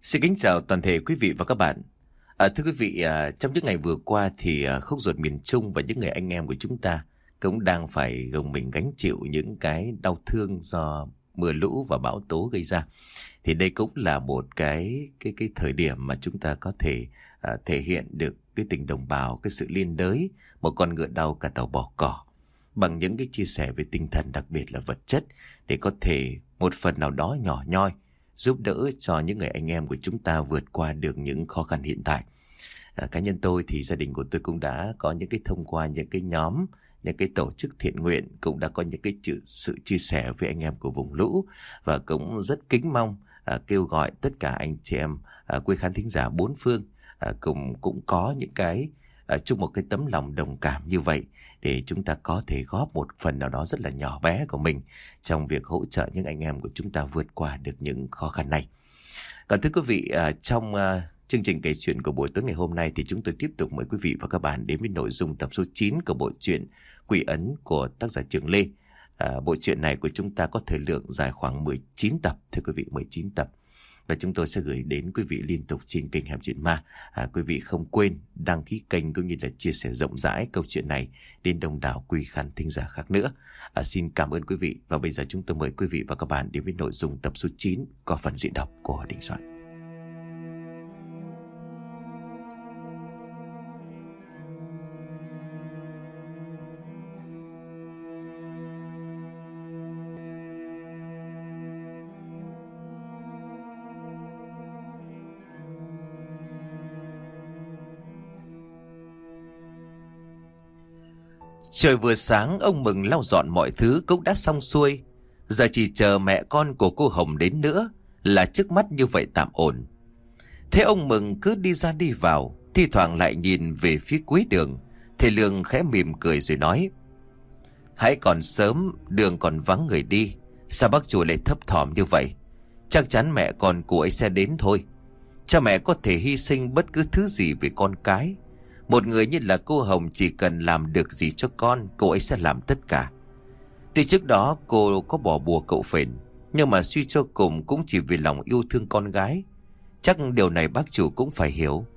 Xin kính chào toàn thể quý vị và các bạn. Thưa quý vị, trong những ngày vừa qua thì khúc ruột miền Trung và những người anh em của chúng ta cũng đang phải gồng mình gánh chịu những cái đau thương do mưa lũ và bão tố gây ra. Thì đây cũng là một cái thời điểm mà chúng ta có thể thể hiện được cái tình đồng bào, cái sự liên đới, một con ngựa đau cả tàu bỏ cỏ, bằng những cái chia sẻ về tinh thần, đặc biệt là vật chất, để có thể một phần nào đó nhỏ nhoi giúp đỡ cho những người anh em của chúng ta vượt qua được những khó khăn hiện tại. Cá nhân tôi thì gia đình của tôi cũng đã có những cái thông qua những cái nhóm, những cái tổ chức thiện nguyện, cũng đã có những cái sự chia sẻ với anh em của vùng lũ, và cũng rất kính mong kêu gọi tất cả anh chị em quý khán thính giả bốn phương cũng có những cái chung một cái tấm lòng đồng cảm như vậy, để chúng ta có thể góp một phần nào đó rất là nhỏ bé của mình trong việc hỗ trợ những anh em của chúng ta vượt qua được những khó khăn này. Còn thưa quý vị, trong chương trình kể chuyện của buổi tối ngày hôm nay thì chúng tôi tiếp tục mời quý vị và các bạn đến với nội dung tập số 9 của bộ truyện Quỷ Ấn của tác giả Trường Lê. Bộ truyện này của chúng ta có thời lượng dài khoảng 19 tập, thưa quý vị, 19 tập. Và chúng tôi sẽ gửi đến quý vị liên tục trên kênh Hẻm Chuyện Ma. Quý vị không quên đăng ký kênh cũng như là chia sẻ rộng rãi câu chuyện này đến đông đảo quý khán thính giả khác nữa. Xin cảm ơn quý vị. Và bây giờ chúng tôi mời quý vị và các bạn đến với nội dung tập số 9 có phần diễn đọc của Đình Soạn. Trời vừa sáng, ông Mừng lau dọn mọi thứ cũng đã xong xuôi. Giờ chỉ chờ mẹ con của cô Hồng đến nữa là trước mắt như vậy tạm ổn. Thế ông Mừng cứ đi ra đi vào, thi thoảng lại nhìn về phía cuối đường. Thầy Lương khẽ mỉm cười rồi nói: Hãy còn sớm, đường còn vắng người đi, sao bác chủ lại thấp thỏm như vậy? Chắc chắn mẹ con cô ấy sẽ đến thôi. Cha mẹ có thể hy sinh bất cứ thứ gì vì con cái. Một người như là cô Hồng chỉ cần làm được gì cho con, cô ấy sẽ làm tất cả. Tuy trước đó cô có bỏ bùa cậu Phền, nhưng mà suy cho cùng cũng chỉ vì lòng yêu thương con gái. Chắc điều này bác chủ cũng phải hiểu.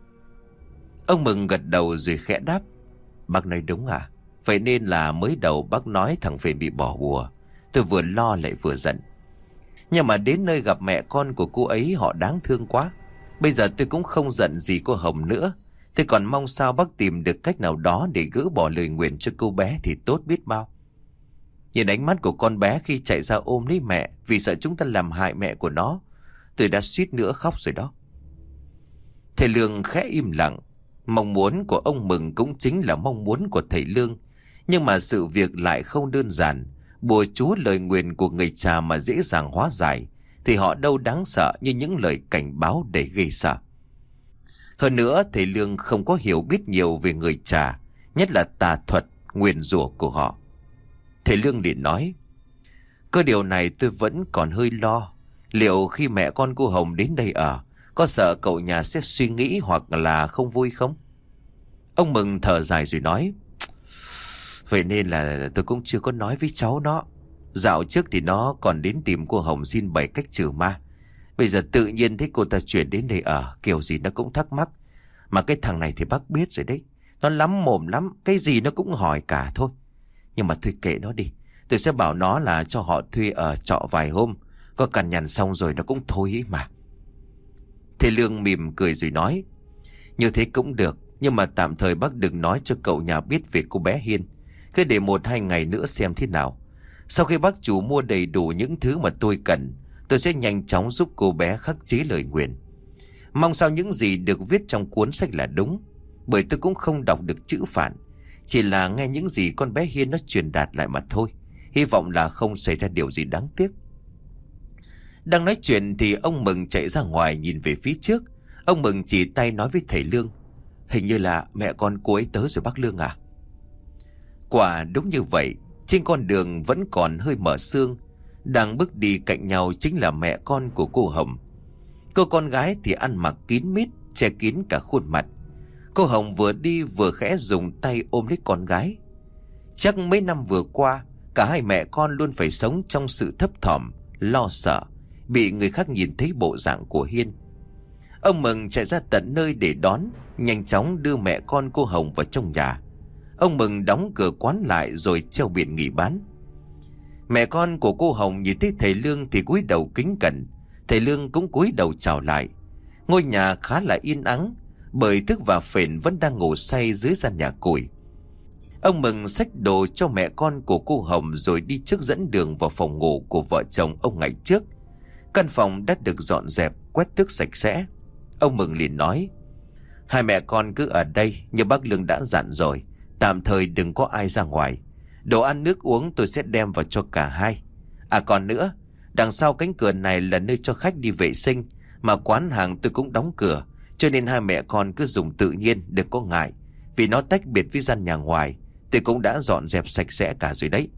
Ông Mừng gật đầu rồi khẽ đáp: Bác nói đúng à? Vậy nên là mới đầu bác nói thằng Phền bị bỏ bùa, tôi vừa lo lại vừa giận. Nhưng mà đến nơi gặp mẹ con của cô ấy, họ đáng thương quá. Bây giờ tôi cũng không giận gì cô Hồng nữa. Tôi còn mong sao bác tìm được cách nào đó để gỡ bỏ lời nguyền cho cô bé thì tốt biết bao. Nhìn ánh mắt của con bé khi chạy ra ôm lấy mẹ vì sợ chúng ta làm hại mẹ của nó, tôi đã suýt nữa khóc rồi đó. Thầy Lương khẽ im lặng. Mong muốn của ông Mừng cũng chính là mong muốn của thầy Lương. Nhưng mà sự việc lại không đơn giản. Bùa chú lời nguyền của người cha mà dễ dàng hóa giải thì họ đâu đáng sợ như những lời cảnh báo đầy ghê sợ. Hơn nữa, thầy Lương không có hiểu biết nhiều về người Trà, nhất là tà thuật, nguyền rủa của họ. Thầy Lương liền nói: Có điều này tôi vẫn còn hơi lo. Liệu khi mẹ con cô Hồng đến đây ở, có sợ cậu nhà sẽ suy nghĩ hoặc là không vui không? Ông Mừng thở dài rồi nói: Vậy nên là tôi cũng chưa có nói với cháu nó. Dạo trước thì nó còn đến tìm cô Hồng xin 7 cách trừ ma. Bây giờ tự nhiên thấy cô ta chuyển đến đây ở, kiểu gì nó cũng thắc mắc. Mà cái thằng này thì bác biết rồi đấy, nó lắm mồm lắm, cái gì nó cũng hỏi cả thôi. Nhưng mà thôi kệ nó đi, tôi sẽ bảo nó là cho họ thuê ở trọ vài hôm, có cằn nhằn xong rồi nó cũng thôi ấy mà. Thầy Lương mỉm cười rồi nói: Như thế cũng được, nhưng mà tạm thời bác đừng nói cho cậu nhà biết về cô bé Hiên. Cứ để 1-2 ngày nữa xem thế nào. Sau khi bác chủ mua đầy đủ những thứ mà tôi cần, tôi sẽ nhanh chóng giúp cô bé khắc chế lời nguyền. Mong sao những gì được viết trong cuốn sách là đúng, bởi tôi cũng không đọc được chữ phản, chỉ là nghe những gì con bé Hiên nó truyền đạt lại mà thôi. Hy vọng là không xảy ra điều gì đáng tiếc. Đang nói chuyện thì ông Mừng chạy ra ngoài nhìn về phía trước. Ông Mừng chỉ tay nói với thầy Lương: Hình như là mẹ con cô ấy tới rồi bác Lương à? Quả đúng như vậy. Trên con đường vẫn còn hơi mở sương. Đang bước đi cạnh nhau chính là mẹ con của cô Hồng. Cô con gái thì ăn mặc kín mít, che kín cả khuôn mặt. Cô Hồng vừa đi vừa khẽ dùng tay ôm lấy con gái. Chắc mấy năm vừa qua, cả hai mẹ con luôn phải sống trong sự thấp thỏm, lo sợ, bị người khác nhìn thấy bộ dạng của Hiên. Ông Mừng chạy ra tận nơi để đón, nhanh chóng đưa mẹ con cô Hồng vào trong nhà. Ông Mừng đóng cửa quán lại rồi treo biển nghỉ bán. Mẹ con của cô Hồng nhìn thấy thầy Lương thì cúi đầu kính cẩn. Thầy Lương cũng cúi đầu chào lại. Ngôi nhà khá là yên ắng, bởi Thức và Phền vẫn đang ngủ say dưới gian nhà củi. Ông Mừng xách đồ cho mẹ con của cô Hồng rồi đi trước dẫn đường vào phòng ngủ của vợ chồng ông ngày trước. Căn phòng đã được dọn dẹp, quét tước sạch sẽ. Ông Mừng liền nói: hai mẹ con cứ ở đây, như bác Lương đã dặn rồi, tạm thời đừng có ai ra ngoài. Đồ ăn nước uống tôi sẽ đem vào cho cả hai. À còn nữa, đằng sau cánh cửa này là nơi cho khách đi vệ sinh, mà quán hàng tôi cũng đóng cửa, cho nên hai mẹ con cứ dùng tự nhiên, đừng có ngại. Vì nó tách biệt với gian nhà ngoài, tôi cũng đã dọn dẹp sạch sẽ cả rồi đấy.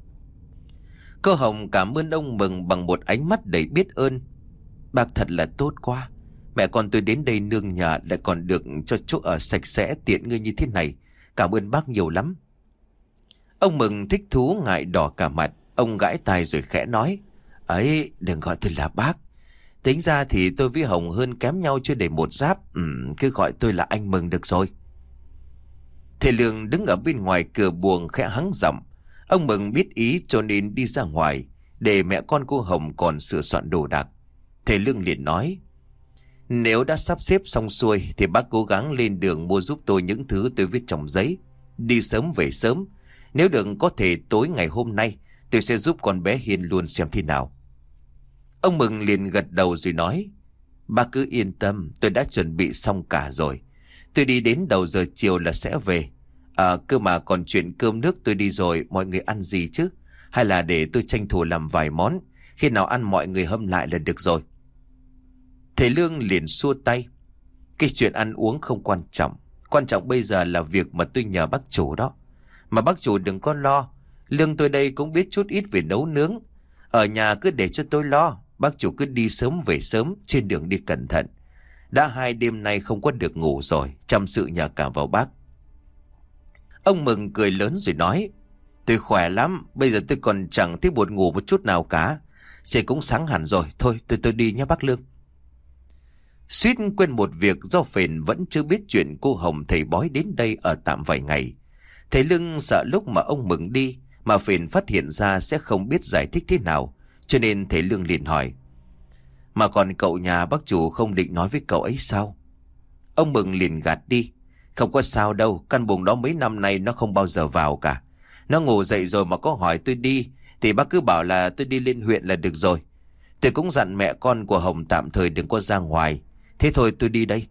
Cô Hồng cảm ơn ông Mừng bằng một ánh mắt đầy biết ơn. Bác thật là tốt quá. Mẹ con tôi đến đây nương nhờ lại còn được cho chỗ ở sạch sẽ tiện nghi như thế này. Cảm ơn bác nhiều lắm. Ông Mừng thích thú ngại đỏ cả mặt. Ông gãi tai rồi khẽ nói: ấy, đừng gọi tôi là bác. Tính ra thì tôi với Hồng hơn kém nhau chưa đầy một giáp. Cứ gọi tôi là anh Mừng được rồi. Thầy Lương đứng ở bên ngoài cửa buồng khẽ hắng giọng. Ông Mừng biết ý cho nên đi ra ngoài, để mẹ con cô Hồng còn sửa soạn đồ đạc. Thầy Lương liền nói: nếu đã sắp xếp xong xuôi thì bác cố gắng lên đường mua giúp tôi những thứ tôi viết trong giấy. Đi sớm về sớm. Nếu đừng có thể tối ngày hôm nay, tôi sẽ giúp con bé Hiền luôn xem thế nào. Ông Mừng liền gật đầu rồi nói: bác cứ yên tâm, tôi đã chuẩn bị xong cả rồi. Tôi đi đến đầu giờ chiều là sẽ về. Cơ mà còn chuyện cơm nước tôi đi rồi, mọi người ăn gì chứ? Hay là để tôi tranh thủ làm vài món, khi nào ăn mọi người hâm lại là được rồi. Thầy Lương liền xua tay: cái chuyện ăn uống không quan trọng. Quan trọng bây giờ là việc mà tôi nhờ bác chủ đó. Mà bác chủ đừng có lo, Lương tôi đây cũng biết chút ít về nấu nướng. Ở nhà cứ để cho tôi lo. Bác chủ cứ đi sớm về sớm, trên đường đi cẩn thận. Đã 2 đêm nay không có được ngủ rồi, chăm sự nhờ cả vào bác. Ông Mừng cười lớn rồi nói: tôi khỏe lắm, bây giờ tôi còn chẳng thấy buồn ngủ một chút nào cả. Sẽ cũng sáng hẳn rồi, thôi tôi đi nhé bác Lương. Suýt quên một việc, do Phền vẫn chưa biết chuyện cô Hồng thầy bói đến đây ở tạm vài ngày. Thầy Lương sợ lúc mà ông Mừng đi mà Phền phát hiện ra sẽ không biết giải thích thế nào, cho nên thầy Lương liền hỏi: mà còn cậu nhà bác chủ không định nói với cậu ấy sao? Ông Mừng liền gạt đi: không có sao đâu, căn buồng đó mấy năm nay nó không bao giờ vào cả. Nó ngủ dậy rồi mà có hỏi tôi đi thì bác cứ bảo là tôi đi lên huyện là được rồi. Tôi cũng dặn mẹ con của Hồng tạm thời đừng có ra ngoài. Thế thôi tôi đi đây.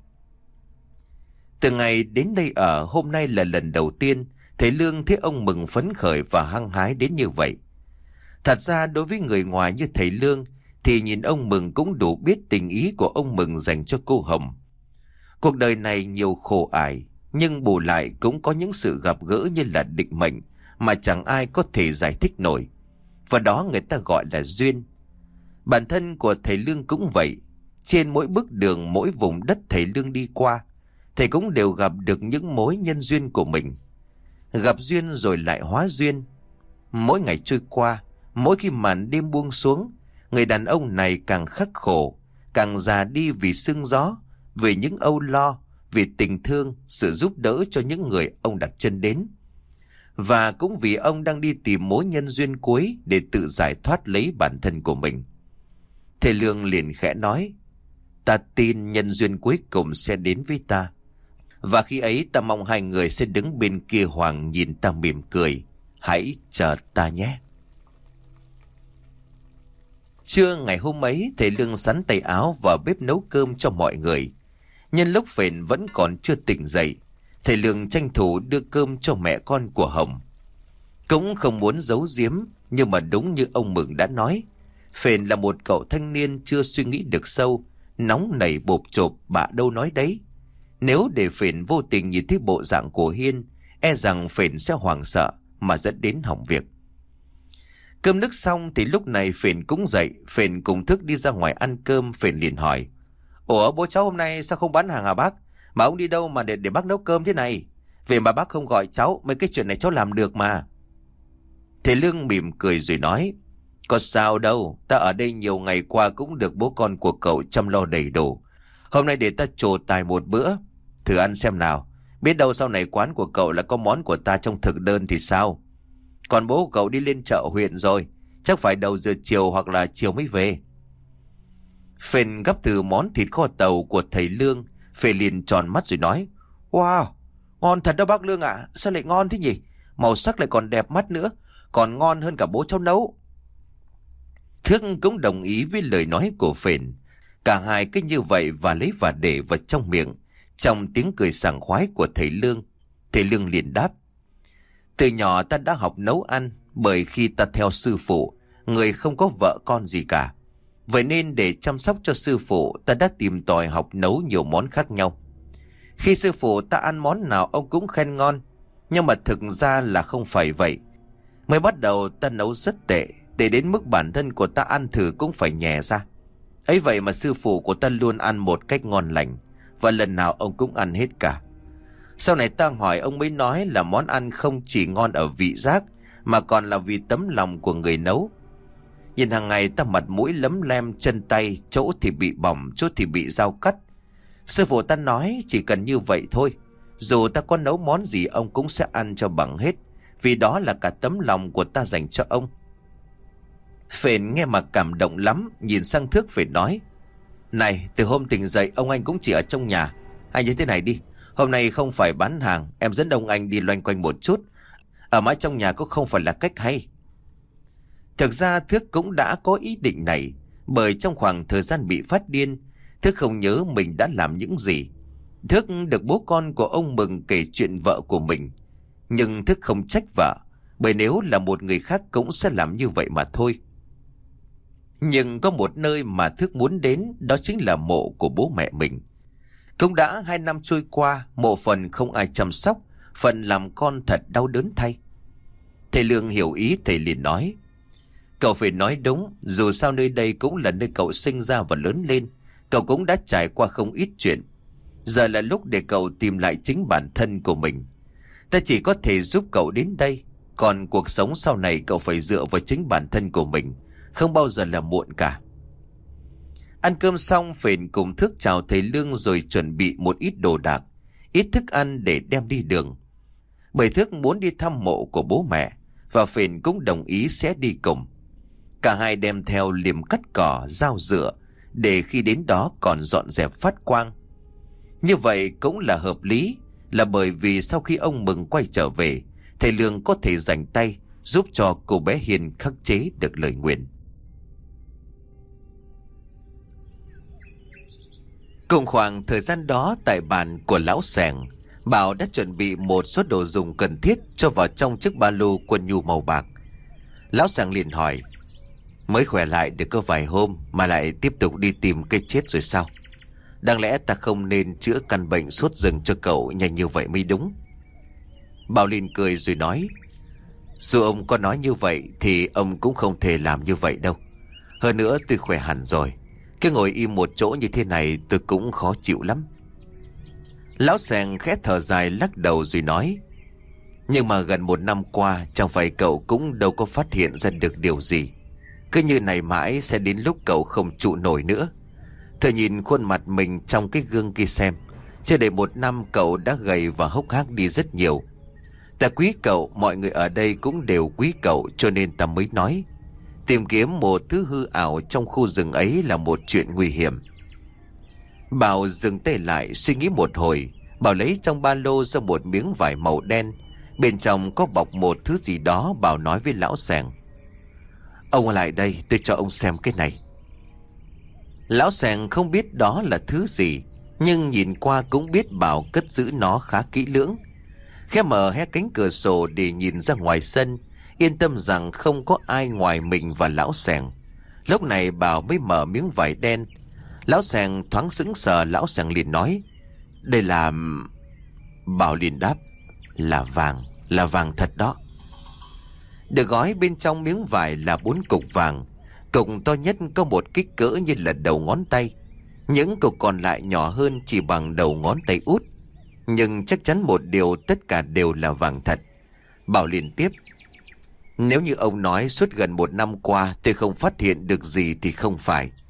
Từ ngày đến đây ở, hôm nay là lần đầu tiên thầy Lương thấy ông Mừng phấn khởi và hăng hái đến như vậy. Thật ra đối với người ngoài như thầy Lương thì nhìn ông Mừng cũng đủ biết tình ý của ông Mừng dành cho cô Hồng. Cuộc đời này nhiều khổ ải, nhưng bù lại cũng có những sự gặp gỡ như là định mệnh mà chẳng ai có thể giải thích nổi. Và đó người ta gọi là duyên. Bản thân của thầy Lương cũng vậy. Trên mỗi bước đường, mỗi vùng đất thầy Lương đi qua, thầy cũng đều gặp được những mối nhân duyên của mình. Gặp duyên rồi lại hóa duyên. Mỗi ngày trôi qua, mỗi khi màn đêm buông xuống, người đàn ông này càng khắc khổ, càng già đi vì sương gió, vì những âu lo, vì tình thương, sự giúp đỡ cho những người ông đặt chân đến. Và cũng vì ông đang đi tìm mối nhân duyên cuối để tự giải thoát lấy bản thân của mình. Thầy Lương liền khẽ nói: ta tin nhân duyên cuối cùng sẽ đến với ta. Và khi ấy ta mong hai người sẽ đứng bên kia Hoàng nhìn ta mỉm cười. Hãy chờ ta nhé. Trưa ngày hôm ấy, thầy Lương sắn tay áo vào bếp nấu cơm cho mọi người. Nhân lúc Phền vẫn còn chưa tỉnh dậy, thầy Lương tranh thủ đưa cơm cho mẹ con của Hồng. Cũng không muốn giấu giếm, nhưng mà đúng như ông Mừng đã nói, Phền là một cậu thanh niên chưa suy nghĩ được sâu, nóng nảy bộp chộp bạ đâu nói đấy. Nếu để Phền vô tình nhìn thấy bộ dạng của Hiên, e rằng Phền sẽ hoảng sợ mà dẫn đến hỏng việc. Cơm nước xong thì lúc này Phền cũng dậy. Phền cùng Thức đi ra ngoài ăn cơm. Phền liền hỏi: ủa bố cháu hôm nay sao không bán hàng hả bác? Mà ông đi đâu mà để bác nấu cơm thế này? Về mà bác không gọi cháu, mấy cái chuyện này cháu làm được mà. Thầy Lương mỉm cười rồi nói: có sao đâu, ta ở đây nhiều ngày qua cũng được bố con của cậu chăm lo đầy đủ. Hôm nay để ta trổ tài một bữa, thử ăn xem nào. Biết đâu sau này quán của cậu là có món của ta trong thực đơn thì sao? Còn bố cậu đi lên chợ huyện rồi, chắc phải đầu giờ chiều hoặc là chiều mới về. Phền gắp từ món thịt kho tàu của thầy Lương. Phền liền tròn mắt rồi nói: Wow, ngon thật đó bác Lương ạ. Sao lại ngon thế nhỉ? Màu sắc lại còn đẹp mắt nữa, còn ngon hơn cả bố cháu nấu. Thước cũng đồng ý với lời nói của Phền. Cả hai cứ như vậy và lấy và để vào trong miệng. Trong tiếng cười sảng khoái của thầy Lương, thầy Lương liền đáp: Từ nhỏ ta đã học nấu ăn, bởi khi ta theo sư phụ, người không có vợ con gì cả. Vậy nên để chăm sóc cho sư phụ, ta đã tìm tòi học nấu nhiều món khác nhau. Khi sư phụ ta ăn món nào ông cũng khen ngon, nhưng mà thực ra là không phải vậy. Mới bắt đầu ta nấu rất tệ, để đến mức bản thân của ta ăn thử cũng phải nhè ra. Ấy vậy mà sư phụ của ta luôn ăn một cách ngon lành, và lần nào ông cũng ăn hết cả. Sau này ta hỏi ông mới nói là món ăn không chỉ ngon ở vị giác, mà còn là vì tấm lòng của người nấu. Nhìn hàng ngày ta mặt mũi lấm lem, chân tay chỗ thì bị bỏng, chỗ thì bị dao cắt. Sư phụ ta nói chỉ cần như vậy thôi, dù ta có nấu món gì ông cũng sẽ ăn cho bằng hết, vì đó là cả tấm lòng của ta dành cho ông. Phền nghe mà cảm động lắm, nhìn sang Thước Phền nói: Này, từ hôm tỉnh dậy ông anh cũng chỉ ở trong nhà. Hay như thế này đi, hôm nay không phải bán hàng, em dẫn ông anh đi loanh quanh một chút. Ở mãi trong nhà cũng không phải là cách hay. Thực ra Thước cũng đã có ý định này, bởi trong khoảng thời gian bị phát điên, Thước không nhớ mình đã làm những gì. Thước được bố con của ông Mừng kể chuyện vợ của mình, nhưng Thước không trách vợ, bởi nếu là một người khác cũng sẽ làm như vậy mà thôi. Nhưng có một nơi mà Thước muốn đến, đó chính là mộ của bố mẹ mình. Cũng đã 2 năm trôi qua, mộ phần không ai chăm sóc, phần làm con thật đau đớn thay. Thầy Lương hiểu ý, thầy liền nói: Cậu phải nói đúng, dù sao nơi đây cũng là nơi cậu sinh ra và lớn lên. Cậu cũng đã trải qua không ít chuyện. Giờ là lúc để cậu tìm lại chính bản thân của mình. Ta chỉ có thể giúp cậu đến đây, còn cuộc sống sau này cậu phải dựa vào chính bản thân của mình, không bao giờ là muộn cả. Ăn cơm xong, Phền cùng Thước chào thầy Lương rồi chuẩn bị một ít đồ đạc, ít thức ăn để đem đi đường. Bởi Thước muốn đi thăm mộ của bố mẹ, và Phền cũng đồng ý sẽ đi cùng. Cả hai đem theo liềm cắt cỏ, dao rửa, để khi đến đó còn dọn dẹp phát quang. Như vậy cũng là hợp lý, là bởi vì sau khi ông Mừng quay trở về, thầy Lương có thể rảnh tay giúp cho cô bé Hiền khắc chế được lời nguyền. Cùng khoảng thời gian đó, tại bàn của lão Sẻng, Bảo đã chuẩn bị một số đồ dùng cần thiết cho vào trong chiếc ba lô quần nhu màu bạc. Lão Sẻng liền hỏi: Mới khỏe lại được có vài hôm mà lại tiếp tục đi tìm cái chết rồi sao? Đáng lẽ ta không nên chữa căn bệnh sốt rừng cho cậu nhanh như vậy mới đúng. Bảo liền cười rồi nói: Dù ông có nói như vậy thì ông cũng không thể làm như vậy đâu. Hơn nữa tôi khỏe hẳn rồi, cái ngồi im một chỗ như thế này tôi cũng khó chịu lắm. Lão Sẻng khẽ thở dài lắc đầu rồi nói: Nhưng mà gần 1 năm qua, chẳng phải cậu cũng đâu có phát hiện ra được điều gì. Cứ như này mãi sẽ đến lúc cậu không trụ nổi nữa. Thử nhìn khuôn mặt mình trong cái gương kia xem, chưa đầy 1 năm cậu đã gầy và hốc hác đi rất nhiều. Ta quý cậu, mọi người ở đây cũng đều quý cậu, cho nên ta mới nói tìm kiếm một thứ hư ảo trong khu rừng ấy là một chuyện nguy hiểm. Bảo dừng tay lại suy nghĩ một hồi. Bảo lấy trong ba lô ra một miếng vải màu đen, bên trong có bọc một thứ gì đó. Bảo nói với lão Sẻng: Ông lại đây, tôi cho ông xem cái này. Lão Sẻng không biết đó là thứ gì, nhưng nhìn qua cũng biết Bảo cất giữ nó khá kỹ lưỡng. Khẽ mở hé cánh cửa sổ để nhìn ra ngoài sân, yên tâm rằng không có ai ngoài mình và lão Sẻng. Lúc này Bảo mới mở miếng vải đen. Lão Sẻng thoáng sững sờ. Lão Sẻng liền nói: Đây là... Bảo liền đáp: Là vàng thật đó. Được gói bên trong miếng vải là 4 cục vàng. Cục to nhất có một kích cỡ như là đầu ngón tay. Những cục còn lại nhỏ hơn chỉ bằng đầu ngón tay út. Nhưng chắc chắn một điều, tất cả đều là vàng thật. Bảo liền tiếp: Nếu như ông nói suốt gần 1 năm qua tôi không phát hiện được gì thì không phải.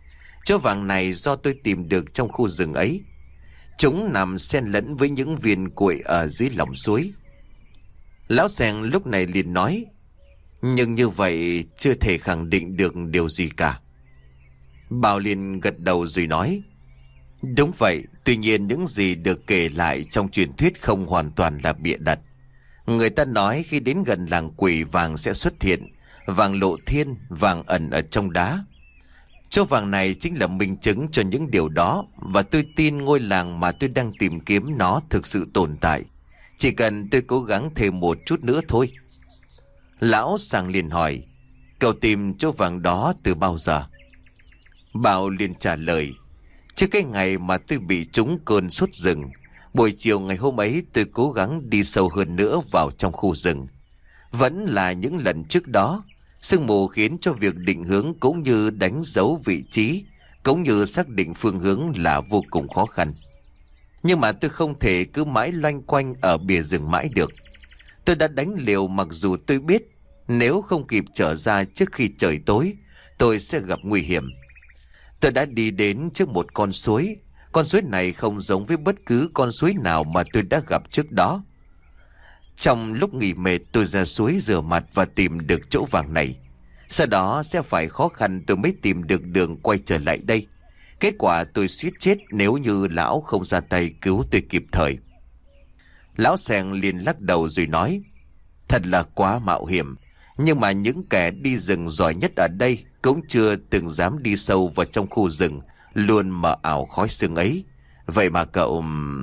Chỗ vàng này do tôi tìm được trong khu rừng ấy. Chúng nằm xen lẫn với những viên cuội ở dưới lòng suối. Lão Seng lúc này liền nói: nhưng như vậy chưa thể khẳng định được điều gì cả. Bảo liền gật đầu rồi nói: đúng vậy, tuy nhiên những gì được kể lại trong truyền thuyết không hoàn toàn là bịa đặt. Người ta nói khi đến gần làng quỷ, vàng sẽ xuất hiện, vàng lộ thiên, vàng ẩn ở trong đá. Chỗ vàng này chính là minh chứng cho những điều đó, và tôi tin ngôi làng mà tôi đang tìm kiếm nó thực sự tồn tại. Chỉ cần tôi cố gắng thêm một chút nữa thôi. Lão Sang liền hỏi: cậu tìm chỗ vàng đó từ bao giờ? Bảo liền trả lời: trước cái ngày mà tôi bị trúng cơn sốt rừng, buổi chiều ngày hôm ấy tôi cố gắng đi sâu hơn nữa vào trong khu rừng. Vẫn là những lần trước đó, sương mù khiến cho việc định hướng cũng như đánh dấu vị trí, cũng như xác định phương hướng là vô cùng khó khăn. Nhưng mà tôi không thể cứ mãi loanh quanh ở bìa rừng mãi được. Tôi đã đánh liều, mặc dù tôi biết nếu không kịp trở ra trước khi trời tối, tôi sẽ gặp nguy hiểm. Tôi đã đi đến trước một con suối. Con suối này không giống với bất cứ con suối nào mà tôi đã gặp trước đó. Trong lúc nghỉ mệt, tôi ra suối rửa mặt và tìm được chỗ vàng này. Sau đó sẽ phải khó khăn tôi mới tìm được đường quay trở lại đây. Kết quả tôi suýt chết nếu như lão không ra tay cứu tôi kịp thời. Lão Seng liền lắc đầu rồi nói: thật là quá mạo hiểm. Nhưng mà những kẻ đi rừng giỏi nhất ở đây cũng chưa từng dám đi sâu vào trong khu rừng luôn mờ ảo khói sương ấy. Vậy mà cậu...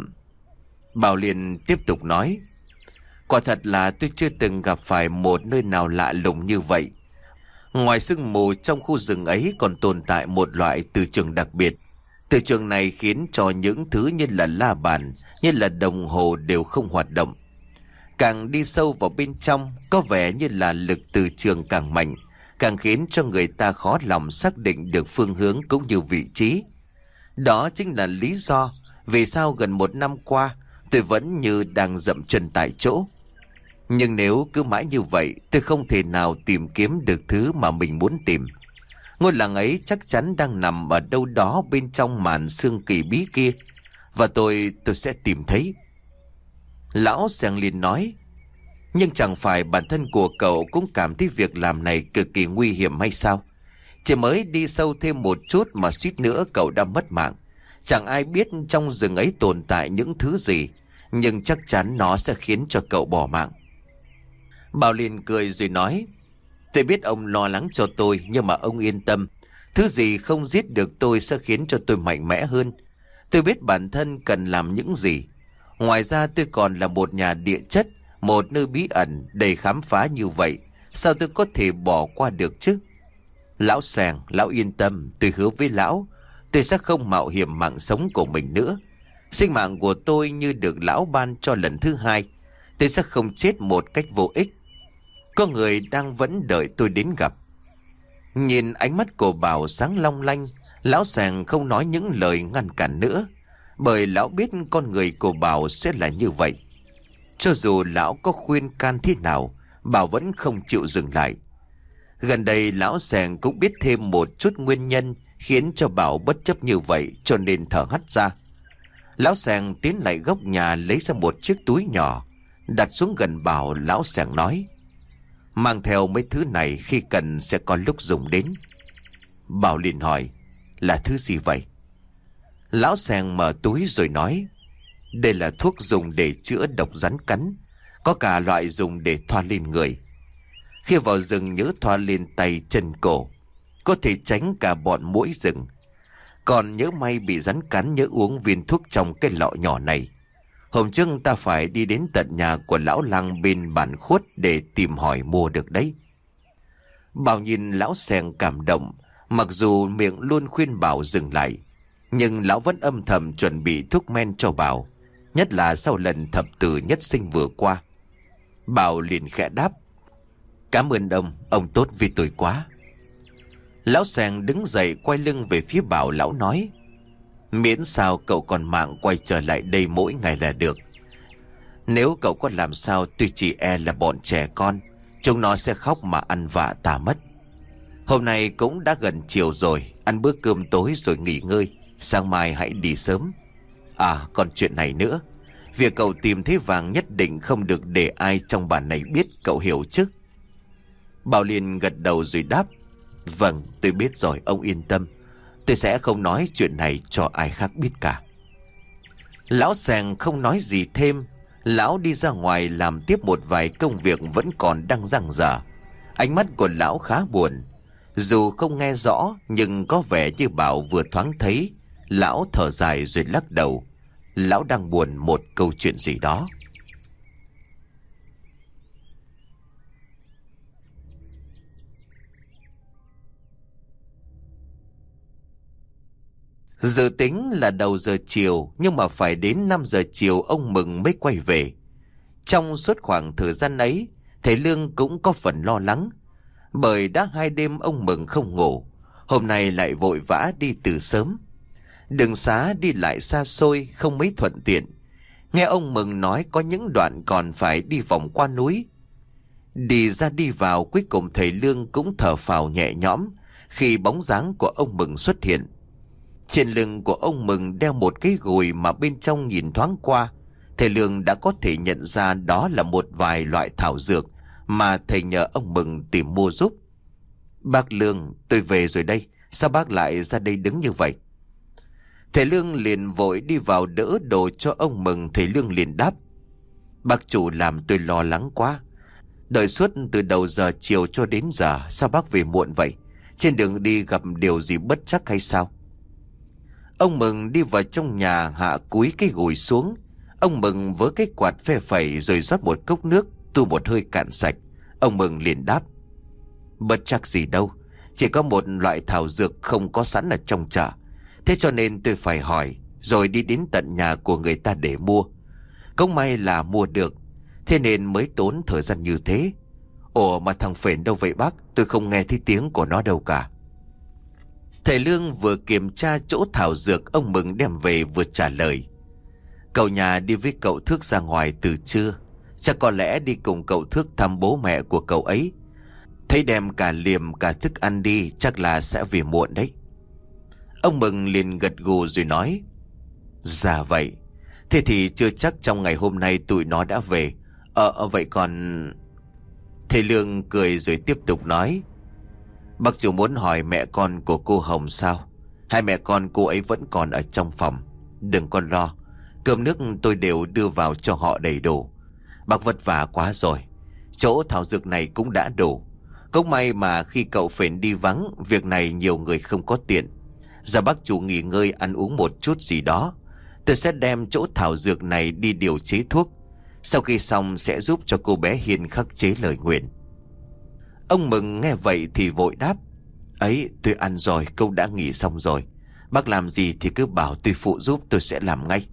Bảo liền tiếp tục nói: quả thật là tôi chưa từng gặp phải một nơi nào lạ lùng như vậy. Ngoài sương mù, trong khu rừng ấy còn tồn tại một loại từ trường đặc biệt. Từ trường này khiến cho những thứ như là la bàn, như là đồng hồ đều không hoạt động. Càng đi sâu vào bên trong, có vẻ như là lực từ trường càng mạnh, càng khiến cho người ta khó lòng xác định được phương hướng cũng như vị trí. Đó chính là lý do vì sao gần một năm qua tôi vẫn như đang dậm chân tại chỗ. Nhưng nếu cứ mãi như vậy, tôi không thể nào tìm kiếm được thứ mà mình muốn tìm. Ngôi làng ấy chắc chắn đang nằm ở đâu đó bên trong màn sương kỳ bí kia, và tôi sẽ tìm thấy. Lão Seng liền nói: nhưng chẳng phải bản thân của cậu cũng cảm thấy việc làm này cực kỳ nguy hiểm hay sao? Chỉ mới đi sâu thêm một chút mà suýt nữa cậu đã mất mạng. Chẳng ai biết trong rừng ấy tồn tại những thứ gì, nhưng chắc chắn nó sẽ khiến cho cậu bỏ mạng. Bảo liền cười rồi nói: tôi biết ông lo lắng cho tôi, nhưng mà ông yên tâm. Thứ gì không giết được tôi sẽ khiến cho tôi mạnh mẽ hơn. Tôi biết bản thân cần làm những gì. Ngoài ra tôi còn là một nhà địa chất, một nơi bí ẩn đầy khám phá như vậy, sao tôi có thể bỏ qua được chứ? Lão Seng, lão yên tâm, tôi hứa với lão, tôi sẽ không mạo hiểm mạng sống của mình nữa. Sinh mạng của tôi như được lão ban cho lần thứ hai. Tôi sẽ không chết một cách vô ích. Có người đang vẫn đợi tôi đến gặp. Nhìn ánh mắt của Bảo sáng long lanh, lão Seng không nói những lời ngăn cản nữa, bởi lão biết con người của Bảo sẽ là như vậy. Cho dù lão có khuyên can thế nào, Bảo vẫn không chịu dừng lại. Gần đây lão Seng cũng biết thêm một chút nguyên nhân khiến cho Bảo bất chấp như vậy, cho nên thở hắt ra. Lão Seng tiến lại góc nhà lấy ra một chiếc túi nhỏ, đặt xuống gần Bảo. Lão Seng nói: mang theo mấy thứ này, khi cần sẽ có lúc dùng đến. Bảo liền hỏi: là thứ gì vậy? Lão Seng mở túi rồi nói: đây là thuốc dùng để chữa độc rắn cắn, có cả loại dùng để thoa lên người. Khi vào rừng nhớ thoa lên tay chân cổ, có thể tránh cả bọn muỗi rừng. Còn nhớ may bị rắn cắn, nhớ uống viên thuốc trong cái lọ nhỏ này. Hôm trước ta phải đi đến tận nhà của lão lang bên bản Khuất để tìm hỏi mua được đấy. Bảo nhìn lão Seng cảm động, mặc dù miệng luôn khuyên Bảo dừng lại, nhưng lão vẫn âm thầm chuẩn bị thuốc men cho Bảo, nhất là sau lần thập tử nhất sinh vừa qua. Bảo liền khẽ đáp: cảm ơn ông tốt vì tôi quá. Lão Seng đứng dậy quay lưng về phía Bảo. Lão nói: miễn sao cậu còn mạng quay trở lại đây mỗi ngày là được. Nếu cậu có làm sao, tôi chỉ e là bọn trẻ con, chúng nó sẽ khóc mà ăn vạ ta mất. Hôm nay cũng đã gần chiều rồi, ăn bữa cơm tối rồi nghỉ ngơi, sáng mai hãy đi sớm. À còn chuyện này nữa, việc cậu tìm thấy vàng nhất định không được để ai trong bản này biết, cậu hiểu chứ? Bảo Liên gật đầu rồi đáp: Vâng, tôi biết rồi, ông yên tâm. Tôi sẽ không nói chuyện này cho ai khác biết cả. Lão Sàng không nói gì thêm. Lão đi ra ngoài làm tiếp một vài công việc vẫn còn đang dang dở. Ánh mắt của lão khá buồn. Dù không nghe rõ nhưng có vẻ như Bảo vừa thoáng thấy. Lão thở dài rồi lắc đầu. Lão đang buồn một câu chuyện gì đó. Dự tính là đầu giờ chiều, nhưng mà phải đến 5 giờ chiều ông Mừng mới quay về. Trong suốt khoảng thời gian ấy, thầy Lương cũng có phần lo lắng. Bởi đã 2 đêm ông Mừng không ngủ, hôm nay lại vội vã đi từ sớm. Đường xá đi lại xa xôi, không mấy thuận tiện. Nghe ông Mừng nói có những đoạn còn phải đi vòng qua núi. Đi ra đi vào, cuối cùng thầy Lương cũng thở phào nhẹ nhõm khi bóng dáng của ông Mừng xuất hiện. Trên lưng của ông Mừng đeo một cái gùi mà bên trong nhìn thoáng qua, thầy Lương đã có thể nhận ra đó là một vài loại thảo dược mà thầy nhờ ông Mừng tìm mua giúp. Bác Lương, tôi về rồi đây, sao bác lại ra đây đứng như vậy? Thầy Lương liền vội đi vào đỡ đồ cho ông Mừng. Thầy Lương liền đáp: Bác chủ làm tôi lo lắng quá. Đợi suốt từ đầu giờ chiều cho đến giờ, sao bác về muộn vậy? Trên đường đi gặp điều gì bất trắc hay sao? Ông Mừng đi vào trong nhà, hạ cúi cái gùi xuống. Ông Mừng với cái quạt phe phẩy rồi rót một cốc nước, tu một hơi cạn sạch. Ông Mừng liền đáp: Bất chắc gì đâu, chỉ có một loại thảo dược không có sẵn ở trong chợ. Thế cho nên tôi phải hỏi, rồi đi đến tận nhà của người ta để mua. Cũng may là mua được, thế nên mới tốn thời gian như thế. Ủa mà thằng Phền đâu vậy bác? Tôi không nghe thấy tiếng của nó đâu cả. Thầy Lương vừa kiểm tra chỗ thảo dược ông Mừng đem về vừa trả lời: Cậu nhà đi với cậu Thước ra ngoài từ trưa, chắc có lẽ đi cùng cậu Thước thăm bố mẹ của cậu ấy. Thấy đem cả liềm cả thức ăn đi, chắc là sẽ về muộn đấy. Ông Mừng liền gật gù rồi nói: Dạ vậy. Thế thì chưa chắc trong ngày hôm nay tụi nó đã về. Vậy còn... Thầy Lương cười rồi tiếp tục nói: Bác chủ muốn hỏi mẹ con của cô Hồng sao? Hai mẹ con cô ấy vẫn còn ở trong phòng. Đừng con lo, cơm nước tôi đều đưa vào cho họ đầy đủ. Bác vất vả quá rồi, chỗ thảo dược này cũng đã đủ. Cũng may mà khi cậu Phền đi vắng, việc này nhiều người không có tiện. Giờ bác chủ nghỉ ngơi ăn uống một chút gì đó. Tôi sẽ đem chỗ thảo dược này đi điều chế thuốc. Sau khi xong sẽ giúp cho cô bé Hiền khắc chế lời nguyền. Ông Mừng nghe vậy thì vội đáp: Ấy, tôi ăn rồi, cũng đã nghỉ xong rồi. Bác làm gì thì cứ bảo tôi phụ giúp, tôi sẽ làm ngay.